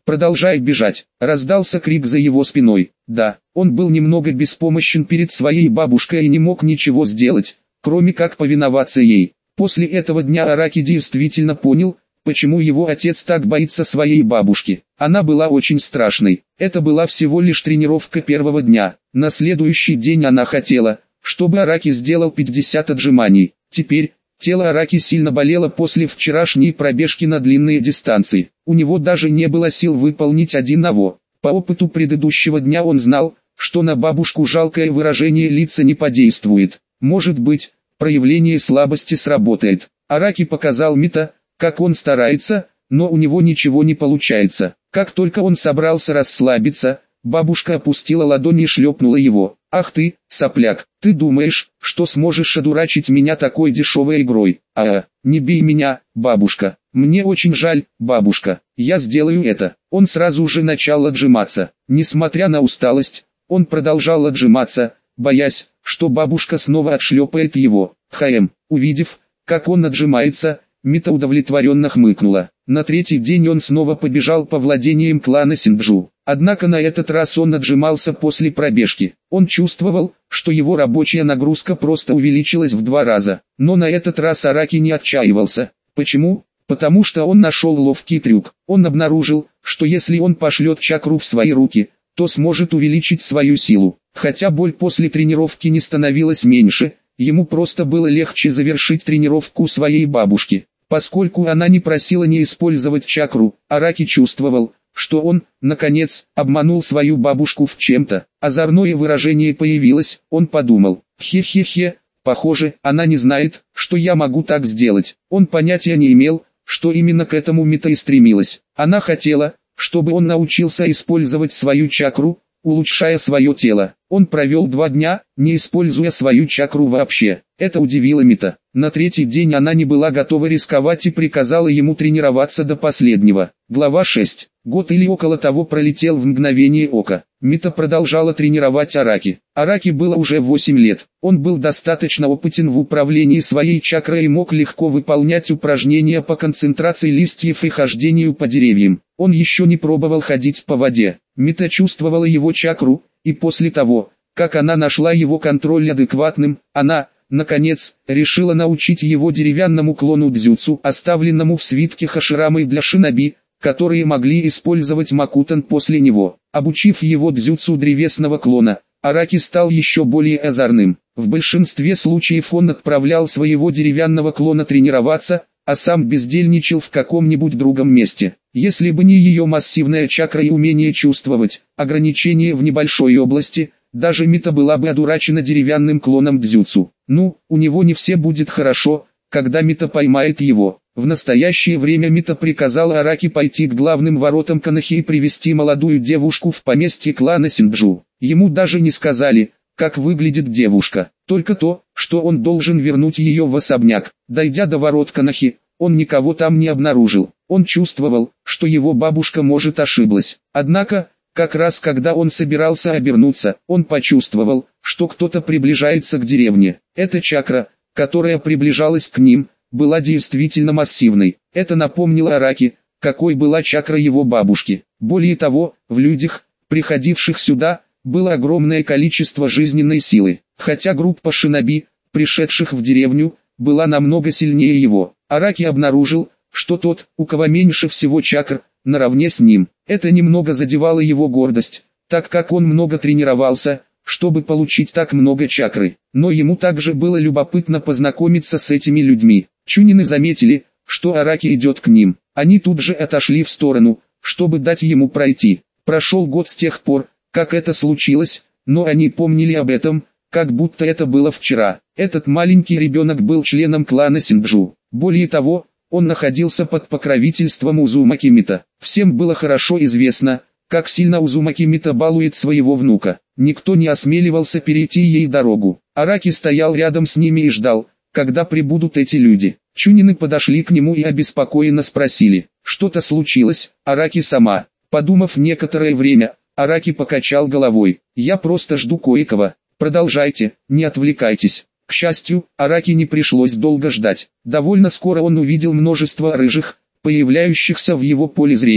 продолжай бежать!» Раздался крик за его спиной. Да, он был немного беспомощен перед своей бабушкой и не мог ничего сделать, кроме как повиноваться ей. После этого дня Араки действительно понял, почему его отец так боится своей бабушки. Она была очень страшной. Это была всего лишь тренировка первого дня. На следующий день она хотела, чтобы Араки сделал 50 отжиманий. Теперь, тело Араки сильно болело после вчерашней пробежки на длинные дистанции. У него даже не было сил выполнить одного. По опыту предыдущего дня он знал, что на бабушку жалкое выражение лица не подействует. Может быть, проявление слабости сработает. Араки показал Мита, как он старается, но у него ничего не получается. Как только он собрался расслабиться, бабушка опустила ладонь и шлепнула его. «Ах ты, сопляк, ты думаешь, что сможешь одурачить меня такой дешевой игрой? Не бей меня, бабушка. Мне очень жаль, бабушка. Я сделаю это». Он сразу же начал отжиматься. Несмотря на усталость, он продолжал отжиматься, боясь, что бабушка снова отшлепает его. Увидев, как он отжимается, Мита удовлетворенно хмыкнула. На третий день он снова побежал по владениям клана Синджу. Однако на этот раз он отжимался после пробежки. Он чувствовал, что его рабочая нагрузка просто увеличилась в 2 раза. Но на этот раз Араки не отчаивался. Почему? Потому что он нашел ловкий трюк. Он обнаружил, что если он пошлет чакру в свои руки, то сможет увеличить свою силу. Хотя боль после тренировки не становилась меньше, ему просто было легче завершить тренировку своей бабушки. Поскольку она не просила не использовать чакру, Араки чувствовал, что он, наконец, обманул свою бабушку в чем-то. Озорное выражение появилось, он подумал: «Хе-хе-хе, похоже, она не знает, что я могу так сделать». Он понятия не имел, что именно к этому Мита и стремилась. Она хотела, чтобы он научился использовать свою чакру, улучшая свое тело. Он провел 2 дня, не используя свою чакру вообще. Это удивило Мита. На третий день она не была готова рисковать и приказала ему тренироваться до последнего. Глава 6. Год или около того пролетел в мгновение ока. Мита продолжала тренировать Араки. Араки было уже 8 лет. Он был достаточно опытен в управлении своей чакрой и мог легко выполнять упражнения по концентрации листьев и хождению по деревьям. Он еще не пробовал ходить по воде. Мита чувствовала его чакру, и после того, как она нашла его контроль адекватным, она, наконец, решила научить его деревянному клону дзюцу, оставленному в свитке Хаширамой для шиноби, которые могли использовать Макутан после него. Обучив его дзюцу древесного клона, Араки стал еще более озорным. В большинстве случаев он отправлял своего деревянного клона тренироваться, а сам бездельничал в каком-нибудь другом месте. Если бы не ее массивная чакра и умение чувствовать ограничения в небольшой области, даже Мита была бы одурачена деревянным клоном дзюцу. У него не все будет хорошо, когда Мита поймает его. В настоящее время Мита приказала Араки пойти к главным воротам Канахи и привести молодую девушку в поместье клана Синджу. Ему даже не сказали, как выглядит девушка, только то, что он должен вернуть ее в особняк. Дойдя до ворот Канахи, он никого там не обнаружил. Он чувствовал, что его бабушка может ошиблась. Однако, как раз когда он собирался обернуться, он почувствовал, что кто-то приближается к деревне. Эта чакра, которая приближалась к ним, была действительно массивной. Это напомнило Араки, какой была чакра его бабушки. Более того, в людях, приходивших сюда, было огромное количество жизненной силы. Хотя группа шиноби, пришедших в деревню, была намного сильнее его. Араки обнаружил, что тот, у кого меньше всего чакр, наравне с ним. Это немного задевало его гордость, так как он много тренировался, чтобы получить так много чакры. Но ему также было любопытно познакомиться с этими людьми. Чунины заметили, что Араки идет к ним. Они тут же отошли в сторону, чтобы дать ему пройти. Прошел год с тех пор, как это случилось, но они помнили об этом, как будто это было вчера. Этот маленький ребенок был членом клана Синджу. Более того, он находился под покровительством Узумаки Мита. Всем было хорошо известно, как сильно Узумаки Мита балует своего внука. Никто не осмеливался перейти ей дорогу. Араки стоял рядом с ними и ждал, когда прибудут эти люди. Чунины подошли к нему и обеспокоенно спросили: «Что-то случилось, Араки-сама?» Подумав некоторое время, Араки покачал головой: «Я просто жду кое-кого. Продолжайте, не отвлекайтесь». К счастью, Араки не пришлось долго ждать. Довольно скоро он увидел множество рыжих, появляющихся в его поле зрения.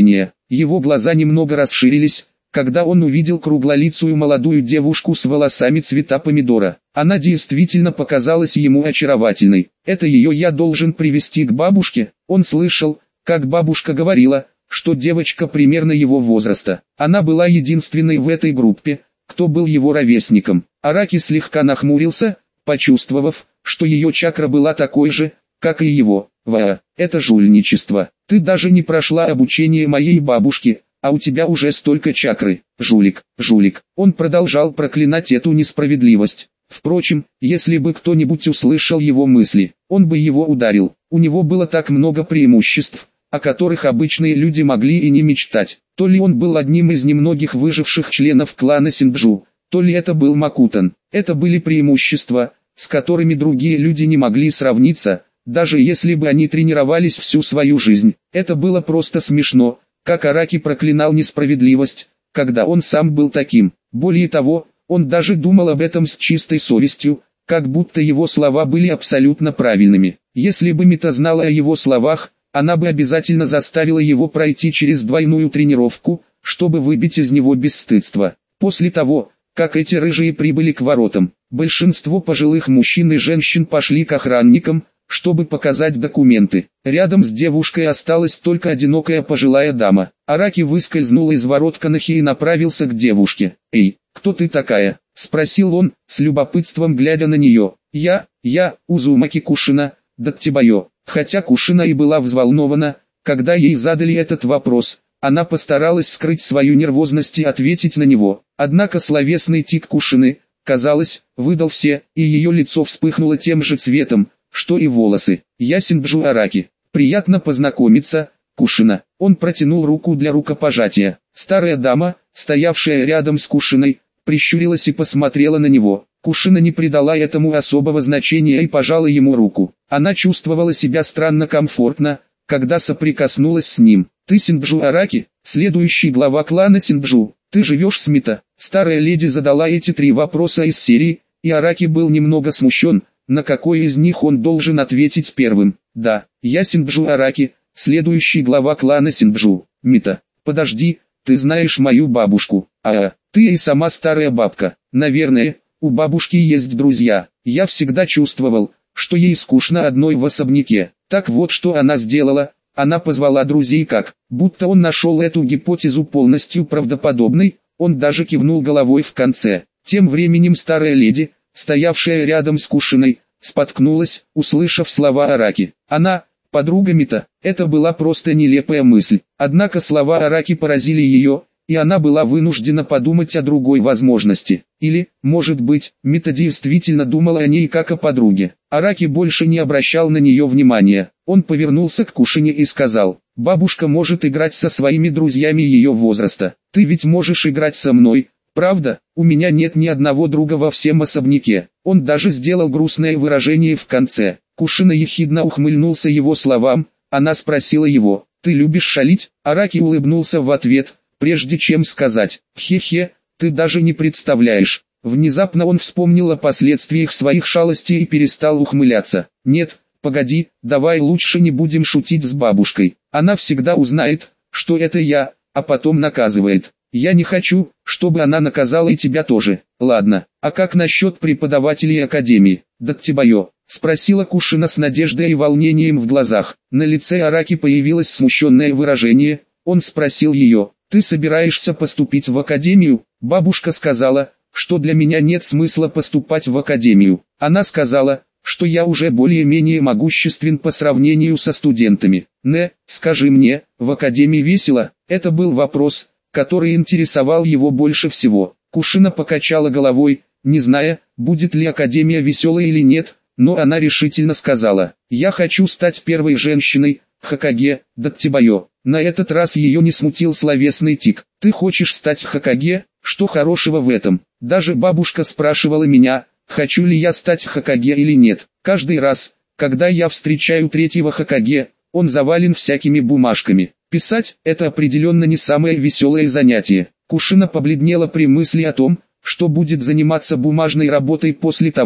Его глаза немного расширились, когда он увидел круглолицую молодую девушку с волосами цвета помидора. Она действительно показалась ему очаровательной. Это ее я должен привести к бабушке. Он слышал, как бабушка говорила, что девочка примерно его возраста. Она была единственной в этой группе, кто был его ровесником. Араки слегка нахмурился, почувствовав, что ее чакра была такой же, как и его. Это жульничество. Ты даже не прошла обучение моей бабушки, а у тебя уже столько чакры. Жулик, жулик. Он продолжал проклинать эту несправедливость. Впрочем, если бы кто-нибудь услышал его мысли, он бы его ударил. У него было так много преимуществ, о которых обычные люди могли и не мечтать. То ли он был одним из немногих выживших членов клана Синджу, то ли это был Макутан. Это были преимущества, с которыми другие люди не могли сравниться, даже если бы они тренировались всю свою жизнь. Это было просто смешно, как Араки проклинал несправедливость, когда он сам был таким. Более того, он даже думал об этом с чистой совестью, как будто его слова были абсолютно правильными. Если бы Мита знала о его словах, она бы обязательно заставила его пройти через двойную тренировку, чтобы выбить из него бесстыдство. После того, как эти рыжие прибыли к воротам, большинство пожилых мужчин и женщин пошли к охранникам, чтобы показать документы. Рядом с девушкой осталась только одинокая пожилая дама. Араки выскользнул из ворот Канахи и направился к девушке. «Эй, кто ты такая?» — спросил он, с любопытством глядя на нее. Я, Узумаки Кушина, Даттибайо». Хотя Кушина и была взволнована, когда ей задали этот вопрос, она постаралась скрыть свою нервозность и ответить на него. Однако словесный тик Кушины, казалось, выдал все, и ее лицо вспыхнуло тем же цветом, что и волосы. «Я Синджу Араки. Приятно познакомиться, Кушина». Он протянул руку для рукопожатия. Старая дама, стоявшая рядом с Кушиной, прищурилась и посмотрела на него. Кушина не придала этому особого значения и пожала ему руку. Она чувствовала себя странно комфортно, когда соприкоснулась с ним. «Ты Синджу Араки, следующий глава клана Синджу. Ты живешь с Мита?» Старая леди задала эти 3 вопроса из серии, и Араки был немного смущен, на какой из них он должен ответить первым. «Да, я Синджу Араки, следующий глава клана Синджу. Мита, подожди, ты знаешь мою бабушку?» Ты и сама старая бабка. Наверное, у бабушки есть друзья. Я всегда чувствовал, что ей скучно одной в особняке. Так вот что она сделала, она позвала друзей как, будто он нашел эту гипотезу полностью правдоподобной, он даже кивнул головой в конце. Тем временем старая леди, стоявшая рядом с Кушиной, споткнулась, услышав слова Араки. Она, подруга Мита, это была просто нелепая мысль. Однако слова Араки поразили ее, и она была вынуждена подумать о другой возможности. Или, может быть, Мита действительно думала о ней как о подруге. Араки больше не обращал на нее внимания. Он повернулся к Кушине и сказал: «Бабушка может играть со своими друзьями ее возраста. Ты ведь можешь играть со мной, правда? У меня нет ни одного друга во всем особняке». Он даже сделал грустное выражение в конце. Кушина ехидно ухмыльнулся его словам. Она спросила его: «Ты любишь шалить?» Араки улыбнулся в ответ, прежде чем сказать: «Хе-хе, ты даже не представляешь». Внезапно он вспомнил о последствиях своих шалостей и перестал ухмыляться. «Нет, погоди, давай лучше не будем шутить с бабушкой. Она всегда узнает, что это я, а потом наказывает. Я не хочу, чтобы она наказала и тебя тоже. Ладно, а как насчет преподавателей академии?» «Даттибайо», спросила Кушина с надеждой и волнением в глазах. На лице Араки появилось смущенное выражение. Он спросил ее: «Ты собираешься поступить в академию?» Бабушка сказала, что для меня нет смысла поступать в академию. Она сказала, что я уже более-менее могуществен по сравнению со студентами. Скажи мне, в академии весело? Это был вопрос, который интересовал его больше всего. Кушина покачала головой, не зная, будет ли академия веселой или нет, но она решительно сказала: «Я хочу стать первой женщиной Хокаге, Даттибайо». На этот раз ее не смутил словесный тик. «Ты хочешь стать Хокаге? Что хорошего в этом?» Даже бабушка спрашивала меня, хочу ли я стать Хокаге или нет. Каждый раз, когда я встречаю 3-го Хокаге, он завален всякими бумажками. Писать – это определенно не самое веселое занятие. Кушина побледнела при мысли о том, что будет заниматься бумажной работой после того,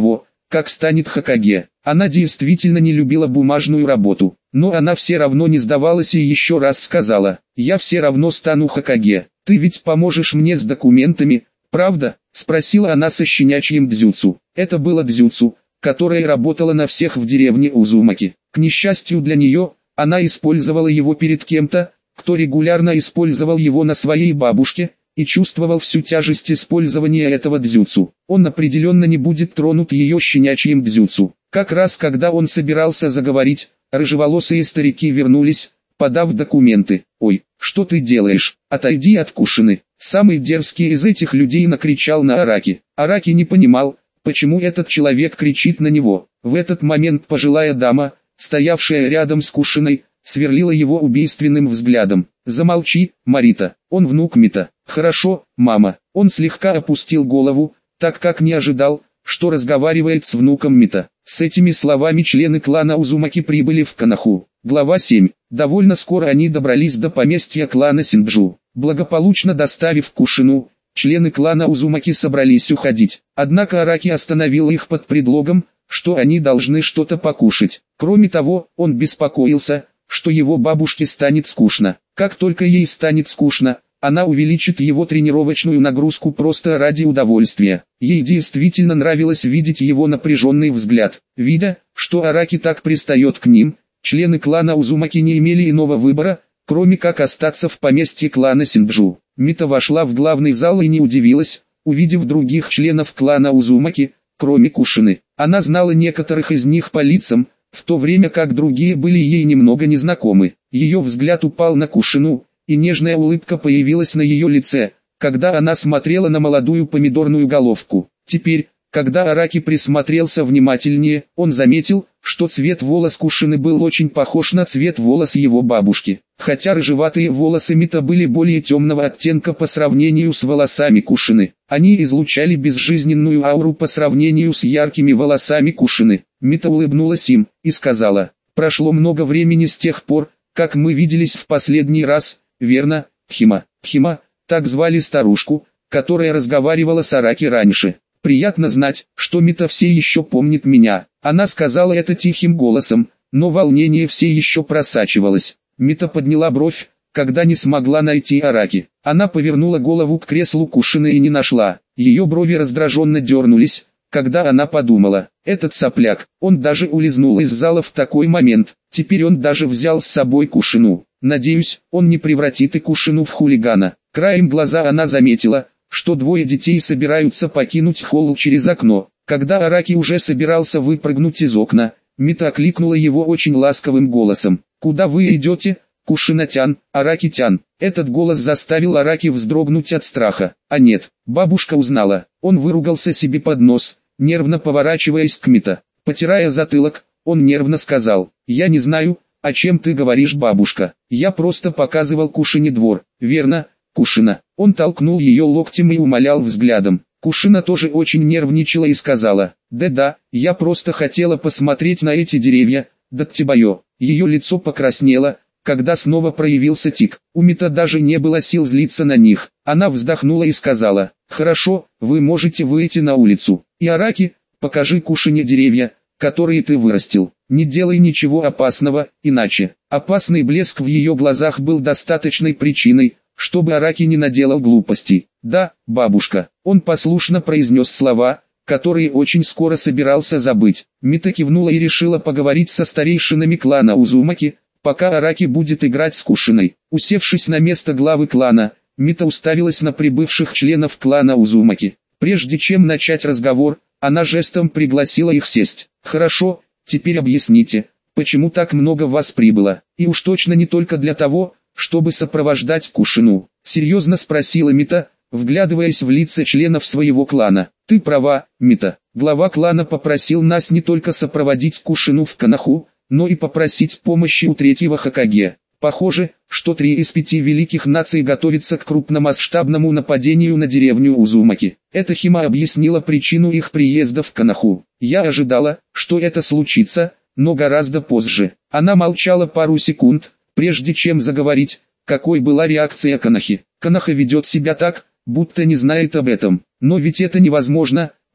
как станет Хокаге. Она действительно не любила бумажную работу, но она все равно не сдавалась и еще раз сказала: «Я все равно стану Хокаге. Ты ведь поможешь мне с документами, правда?» — спросила она со щенячьим дзюцу. Это было дзюцу, которое работало на всех в деревне Узумаки. К несчастью для нее, она использовала его перед кем-то, кто регулярно использовал его на своей бабушке, и чувствовал всю тяжесть использования этого дзюцу. Он определенно не будет тронут ее щенячьим дзюцу. Как раз когда он собирался заговорить, рыжеволосые старики вернулись, подав документы. «Ой, что ты делаешь? Отойди от Кушины!» Самый дерзкий из этих людей накричал на Араки. Араки не понимал, почему этот человек кричит на него. В этот момент пожилая дама, стоявшая рядом с Кушиной, сверлила его убийственным взглядом. «Замолчи, Марита, он внук Мита». «Хорошо, мама». Он слегка опустил голову, так как не ожидал, что разговаривает с внуком Мита. С этими словами члены клана Узумаки прибыли в Коноху. Глава 7. Довольно скоро они добрались до поместья клана Синджу. Благополучно доставив Кушину, члены клана Узумаки собрались уходить. Однако Араки остановил их под предлогом, что они должны что-то покушать. Кроме того, он беспокоился, что его бабушке станет скучно. Как только ей станет скучно, она увеличит его тренировочную нагрузку просто ради удовольствия. Ей действительно нравилось видеть его напряженный взгляд. Видя, что Араки так пристает к ним, члены клана Узумаки не имели иного выбора, кроме как остаться в поместье клана Синджу. Мита вошла в главный зал и не удивилась, увидев других членов клана Узумаки, кроме Кушины. Она знала некоторых из них по лицам, в то время как другие были ей немного незнакомы. Ее взгляд упал на Кушину, и нежная улыбка появилась на ее лице, когда она смотрела на молодую помидорную головку. Теперь, когда Араки присмотрелся внимательнее, он заметил, что цвет волос Кушины был очень похож на цвет волос его бабушки. Хотя рыжеватые волосы Мита были более темного оттенка по сравнению с волосами Кушины, они излучали безжизненную ауру по сравнению с яркими волосами Кушины. Мита улыбнулась им и сказала: «Прошло много времени с тех пор, как мы виделись в последний раз, верно, Пхима?» Пхима, так звали старушку, которая разговаривала с Араки раньше. «Приятно знать, что Мита все еще помнит меня». Она сказала это тихим голосом, но волнение все еще просачивалось. Мита подняла бровь, когда не смогла найти Араки. Она повернула голову к креслу Кушины и не нашла. Ее брови раздраженно дернулись, когда она подумала: этот сопляк, он даже улизнул из зала в такой момент. Теперь он даже взял с собой Кушину. Надеюсь, он не превратит и Кушину в хулигана. Краем глаза она заметила, что двое детей собираются покинуть холл через окно. Когда Араки уже собирался выпрыгнуть из окна, Мита окликнула его очень ласковым голосом: «Куда вы идете, Кушина-тян, Араки-тян?» Этот голос заставил Араки вздрогнуть от страха. А нет, бабушка узнала. Он выругался себе под нос, нервно поворачиваясь к Мита. Потирая затылок, он нервно сказал: «Я не знаю, о чем ты говоришь, бабушка. Я просто показывал Кушине двор, верно, Кушина?» Он толкнул ее локтем и умолял взглядом. Кушина тоже очень нервничала и сказала: «Да-да, я просто хотела посмотреть на эти деревья, Даттибайо». Ее лицо покраснело, когда снова проявился тик. У Мита даже не было сил злиться на них. Она вздохнула и сказала: «Хорошо, вы можете выйти на улицу. И Араки, покажи Кушине деревья, которые ты вырастил. Не делай ничего опасного, иначе». Опасный блеск в ее глазах был достаточной причиной, чтобы Араки не наделал глупостей. «Да, бабушка». Он послушно произнес слова, которые очень скоро собирался забыть. Мита кивнула и решила поговорить со старейшинами клана Узумаки, пока Араки будет играть с Кушиной. Усевшись на место главы клана, Мита уставилась на прибывших членов клана Узумаки. Прежде чем начать разговор, она жестом пригласила их сесть. «Хорошо, теперь объясните, почему так много вас прибыло, и уж точно не только для того, чтобы сопровождать Кушину?» — серьезно спросила Мита, вглядываясь в лица членов своего клана. «Ты права, Мита. Глава клана попросил нас не только сопроводить Кушину в Коноху, но и попросить помощи у третьего Хокаге. Похоже, что 3 из 5 великих наций готовятся к крупномасштабному нападению на деревню Узумаки». Это Хима объяснила причину их приезда в Коноху. «Я ожидала, что это случится, но гораздо позже». Она молчала пару секунд, прежде чем заговорить. Какой была реакция Конохи? Коноха ведет себя так, будто не знает об этом. «Но ведь это невозможно»,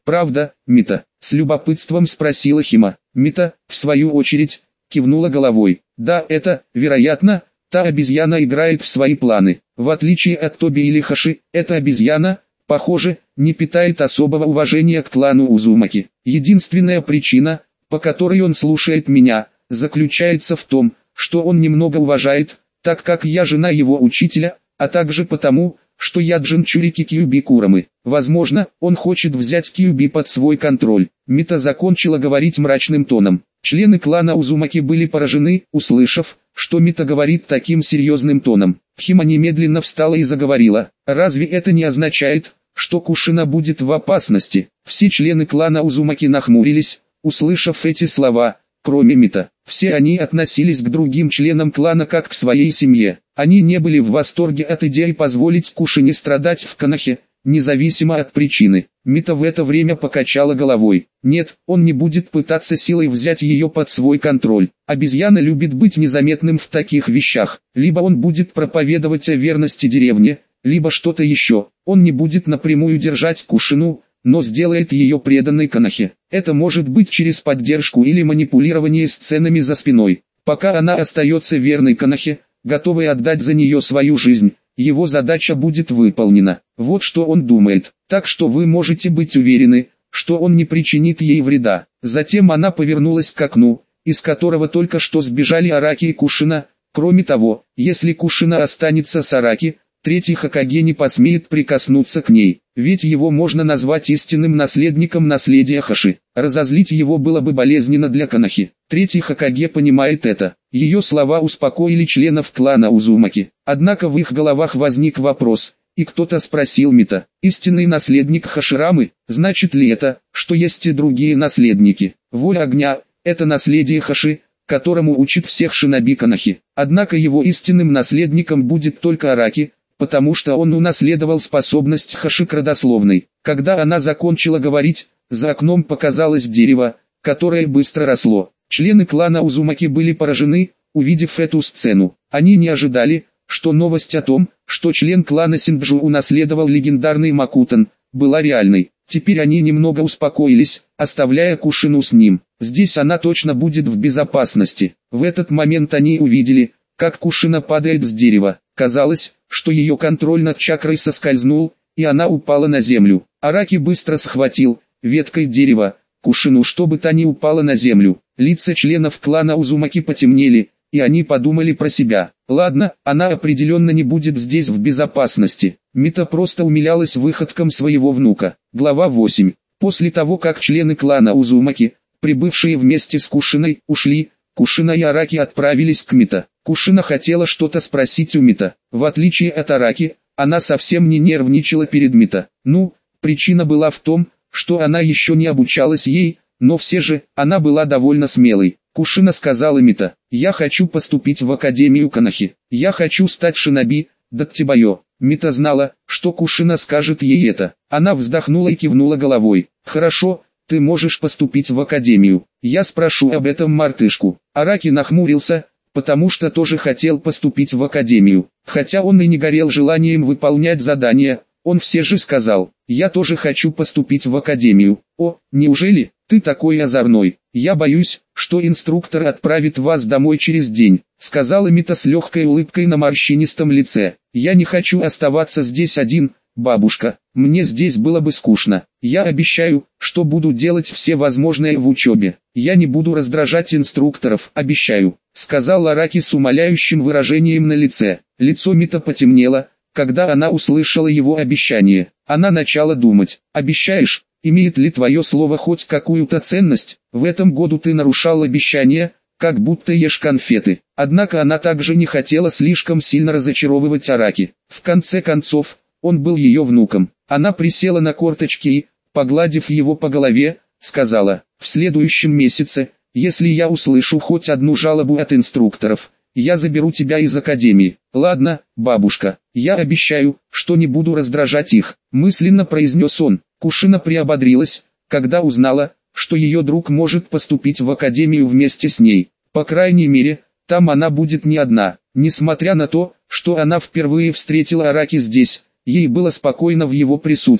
«Правда, Мита?» — с любопытством спросила Хима. Мита, в свою очередь, кивнула головой. «Да, это, вероятно, та обезьяна играет в свои планы. В отличие от Тоби или Хаши, эта обезьяна, похоже, не питает особого уважения к клану Узумаки. Единственная причина, по которой он слушает меня, заключается в том, что он немного уважает, так как я жена его учителя, а также потому, что я Джинчурики Кьюби Курамы. Возможно, он хочет взять Кьюби под свой контроль». Мита закончила говорить мрачным тоном. Члены клана Узумаки были поражены, услышав, что Мита говорит таким серьезным тоном. Хима немедленно встала и заговорила. «Разве это не означает, что Кушина будет в опасности?» Все члены клана Узумаки нахмурились, услышав эти слова, кроме Мита. Все они относились к другим членам клана как к своей семье. Они не были в восторге от идеи позволить Кушине страдать в Конохе, независимо от причины. Мита в это время покачала головой. Нет, он не будет пытаться силой взять ее под свой контроль. Обезьяна любит быть незаметным в таких вещах. Либо он будет проповедовать о верности деревне, либо что-то еще. Он не будет напрямую держать Кушину, но сделает ее преданной Конохе. Это может быть через поддержку или манипулирование сценами за спиной. Пока она остается верной Конохе, готовой отдать за нее свою жизнь, его задача будет выполнена. Вот что он думает. Так что вы можете быть уверены, что он не причинит ей вреда. Затем она повернулась к окну, из которого только что сбежали Араки и Кушина. Кроме того, если Кушина останется с Араки, третий Хокаге не посмеет прикоснуться к ней, ведь его можно назвать истинным наследником наследия Хаши. Разозлить его было бы болезненно для Конохи. Третий Хокаге понимает это. Ее слова успокоили членов клана Узумаки. Однако в их головах возник вопрос, и кто-то спросил Мита: «Истинный наследник Хаширамы, значит ли это, что есть и другие наследники?» Воля огня – это наследие Хаши, которому учит всех шиноби Конохи. Однако его истинным наследником будет только Араки, потому что он унаследовал способность Хаши к родословной. Когда она закончила говорить, за окном показалось дерево, которое быстро росло. Члены клана Узумаки были поражены, увидев эту сцену. Они не ожидали, что новость о том, что член клана Синджу унаследовал легендарный Макутан, была реальной. Теперь они немного успокоились, оставляя Кушину с ним. Здесь она точно будет в безопасности. В этот момент они увидели, как Кушина падает с дерева. Казалось, что ее контроль над чакрой соскользнул, и она упала на землю. Араки быстро схватил веткой дерева Кушину, чтобы та не упала на землю. Лица членов клана Узумаки потемнели, и они подумали про себя. Ладно, она определенно не будет здесь в безопасности. Мита просто умилялась выходкам своего внука. Глава 8. После того, как члены клана Узумаки, прибывшие вместе с Кушиной, ушли, Кушина и Араки отправились к Мита. Кушина хотела что-то спросить у Мита. В отличие от Араки, она совсем не нервничала перед Мита. Причина была в том, что она еще не обучалась ей, но все же, она была довольно смелой. Кушина сказала Мита: «Я хочу поступить в Академию Конохи. Я хочу стать шиноби, Даттибайо». Мита знала, что Кушина скажет ей это. Она вздохнула и кивнула головой. «Хорошо, ты можешь поступить в Академию. Я спрошу об этом мартышку». Араки нахмурился, потому что тоже хотел поступить в Академию. Хотя он и не горел желанием выполнять задания, он все же сказал: «Я тоже хочу поступить в Академию». «О, неужели? Ты такой озорной. Я боюсь, что инструктор отправит вас домой через день», сказала Мита с легкой улыбкой на морщинистом лице. «Я не хочу оставаться здесь один, бабушка. Мне здесь было бы скучно. Я обещаю, что буду делать все возможное в учебе. Я не буду раздражать инструкторов, обещаю», сказал Араки с умоляющим выражением на лице. Лицо Мита потемнело, когда она услышала его обещание. Она начала думать: «Обещаешь? Имеет ли твое слово хоть какую-то ценность? В этом году ты нарушал обещание, как будто ешь конфеты». Однако она также не хотела слишком сильно разочаровывать Араки. В конце концов, он был ее внуком. Она присела на корточки и, погладив его по голове, сказала: «В следующем месяце, если я услышу хоть одну жалобу от инструкторов, я заберу тебя из академии». «Ладно, бабушка, я обещаю, что не буду раздражать их», мысленно произнес он. Кушина приободрилась, когда узнала, что ее друг может поступить в академию вместе с ней. По крайней мере, там она будет не одна. Несмотря на то, что она впервые встретила Араки здесь, ей было спокойно в его присутствии.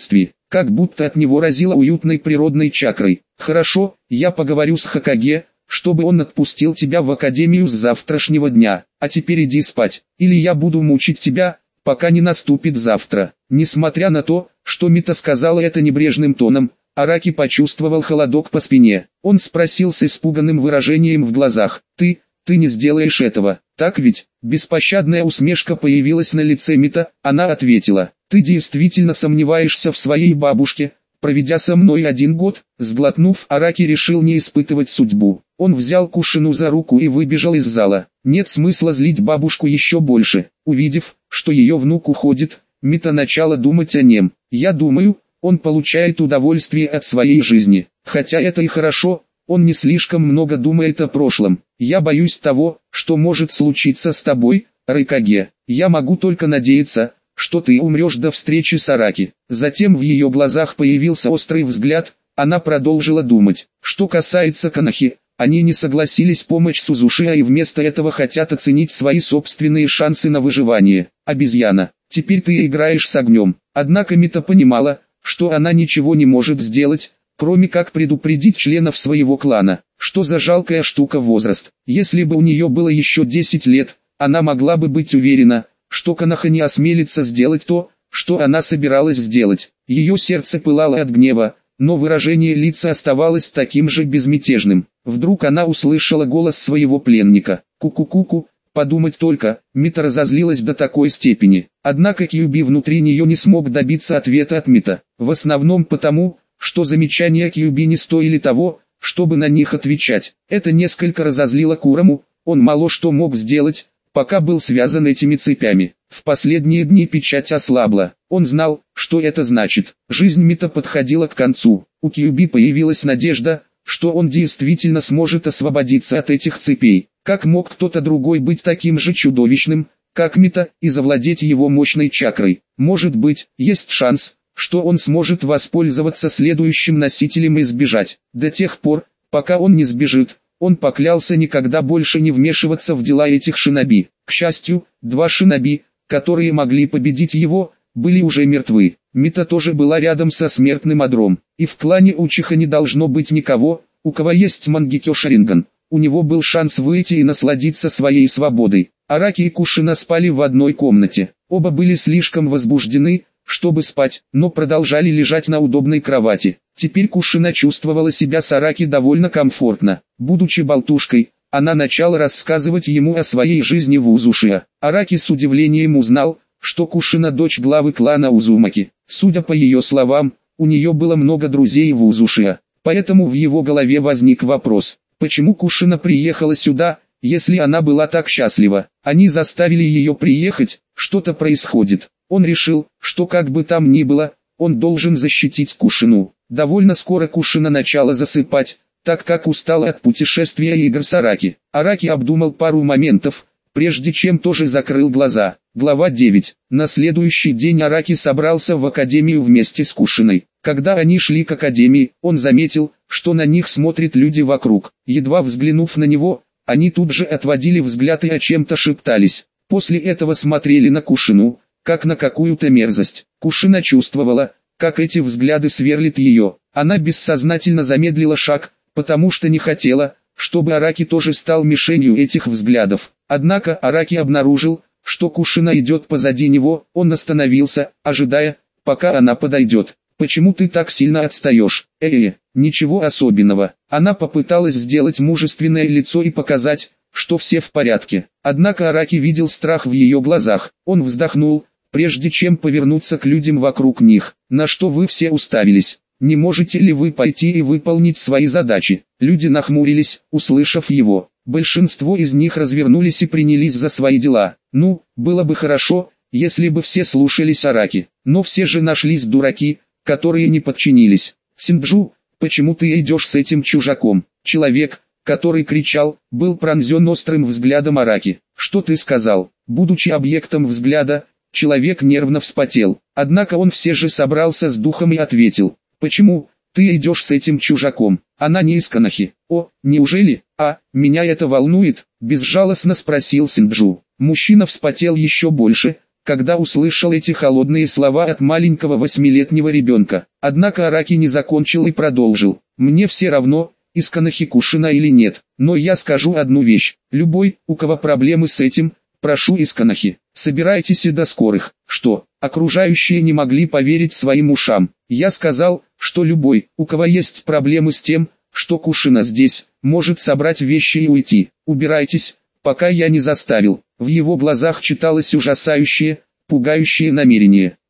как будто от него разило уютной природной чакрой. «Хорошо, я поговорю с Хокаге, чтобы он отпустил тебя в академию с завтрашнего дня, а теперь иди спать, или я буду мучить тебя, пока не наступит завтра». Несмотря на то, что Мита сказала это небрежным тоном, Араки почувствовал холодок по спине. Он спросил с испуганным выражением в глазах: «Ты не сделаешь этого, так ведь?» Беспощадная усмешка появилась на лице Мита, она ответила: «Ты действительно сомневаешься в своей бабушке, проведя со мной 1 год?» Сглотнув, Араки решил не испытывать судьбу. Он взял Кушину за руку и выбежал из зала. Нет смысла злить бабушку еще больше. Увидев, что ее внук уходит, Мита начала думать о нем. «Я думаю, он получает удовольствие от своей жизни. Хотя это и хорошо, он не слишком много думает о прошлом. Я боюсь того, что может случиться с тобой, Райкаге. Я могу только надеяться, что ты умрешь до встречи с Араки». Затем в ее глазах появился острый взгляд, она продолжила думать. Что касается Канахи, они не согласились помочь Сузушиа и вместо этого хотят оценить свои собственные шансы на выживание. «Обезьяна, теперь ты играешь с огнем». Однако Мита понимала, что она ничего не может сделать, кроме как предупредить членов своего клана. Что за жалкая штука возраст. Если бы у нее было еще 10 лет, она могла бы быть уверена, что Канаха не осмелится сделать то, что она собиралась сделать. Ее сердце пылало от гнева, но выражение лица оставалось таким же безмятежным. Вдруг она услышала голос своего пленника. «Ку-ку-ку-ку». Подумать только, Мита разозлилась до такой степени. Однако Кьюби внутри нее не смог добиться ответа от Мита. В основном потому, что замечания Кьюби не стоили того, чтобы на них отвечать. Это несколько разозлило Кураму, он мало что мог сделать, пока был связан этими цепями. В последние дни печать ослабла. Он знал, что это значит. Жизнь Мита подходила к концу. У Кьюби появилась надежда, что он действительно сможет освободиться от этих цепей. Как мог кто-то другой быть таким же чудовищным, как Мита, и завладеть его мощной чакрой? Может быть, есть шанс, что он сможет воспользоваться следующим носителем и сбежать. До тех пор, пока он не сбежит, он поклялся никогда больше не вмешиваться в дела этих шиноби. К счастью, 2 шиноби, которые могли победить его, были уже мертвы. Мита тоже была рядом со смертным одром, и в клане Учиха не должно быть никого, у кого есть Мангекё Шаринган. У него был шанс выйти и насладиться своей свободой. Араки и Кушина спали в одной комнате. Оба были слишком возбуждены, чтобы спать, но продолжали лежать на удобной кровати. Теперь Кушина чувствовала себя с Араки довольно комфортно. Будучи болтушкой, она начала рассказывать ему о своей жизни в Узушиа. Араки с удивлением узнал, что Кушина дочь главы клана Узумаки. Судя по ее словам, у нее было много друзей в Узушиа. Поэтому в его голове возник вопрос: почему Кушина приехала сюда, если она была так счастлива? Они заставили ее приехать, что-то происходит. Он решил, что как бы там ни было, он должен защитить Кушину. Довольно скоро Кушина начала засыпать, так как устала от путешествия и игр с Араки. Араки обдумал пару моментов, прежде чем тоже закрыл глаза. Глава 9. На следующий день Араки собрался в академию вместе с Кушиной. Когда они шли к академии, он заметил, что на них смотрят люди вокруг. Едва взглянув на него, они тут же отводили взгляд и о чем-то шептались. После этого смотрели на Кушину, как на какую-то мерзость. Кушина чувствовала, как эти взгляды сверлят ее. Она бессознательно замедлила шаг, потому что не хотела, чтобы Араки тоже стал мишенью этих взглядов. Однако Араки обнаружил, что Кушина идет позади него. Он остановился, ожидая, пока она подойдет. «Почему ты так сильно отстаешь?» Ничего особенного». Она попыталась сделать мужественное лицо и показать, что все в порядке. Однако Араки видел страх в ее глазах. Он вздохнул, прежде чем повернуться к людям вокруг них. «На что вы все уставились? Не можете ли вы пойти и выполнить свои задачи?» Люди нахмурились, услышав его. Большинство из них развернулись и принялись за свои дела. Ну, было бы хорошо, если бы все слушались Араки. Но все же нашлись дураки, которые не подчинились. «Синджу, почему ты идешь с этим чужаком?» Человек, который кричал, был пронзен острым взглядом Араки. «Что ты сказал?» Будучи объектом взгляда, человек нервно вспотел. Однако он все же собрался с духом и ответил: «Почему ты идешь с этим чужаком? Она не из Канахи». «О, неужели? Меня это волнует?» – безжалостно спросил Синджу. Мужчина вспотел еще больше, когда услышал эти холодные слова от маленького 8-летнего ребенка. Однако Араки не закончил и продолжил. «Мне все равно, из Канахи Кушина или нет, но я скажу одну вещь. Любой, у кого проблемы с этим, прошу из Канахи, собирайте сюда скорых». Что? Окружающие не могли поверить своим ушам. Я сказал, что любой, у кого есть проблемы с тем, что Кушина здесь, может собрать вещи и уйти. Убирайтесь, пока я не заставил. В его глазах читалось ужасающее, пугающее намерение.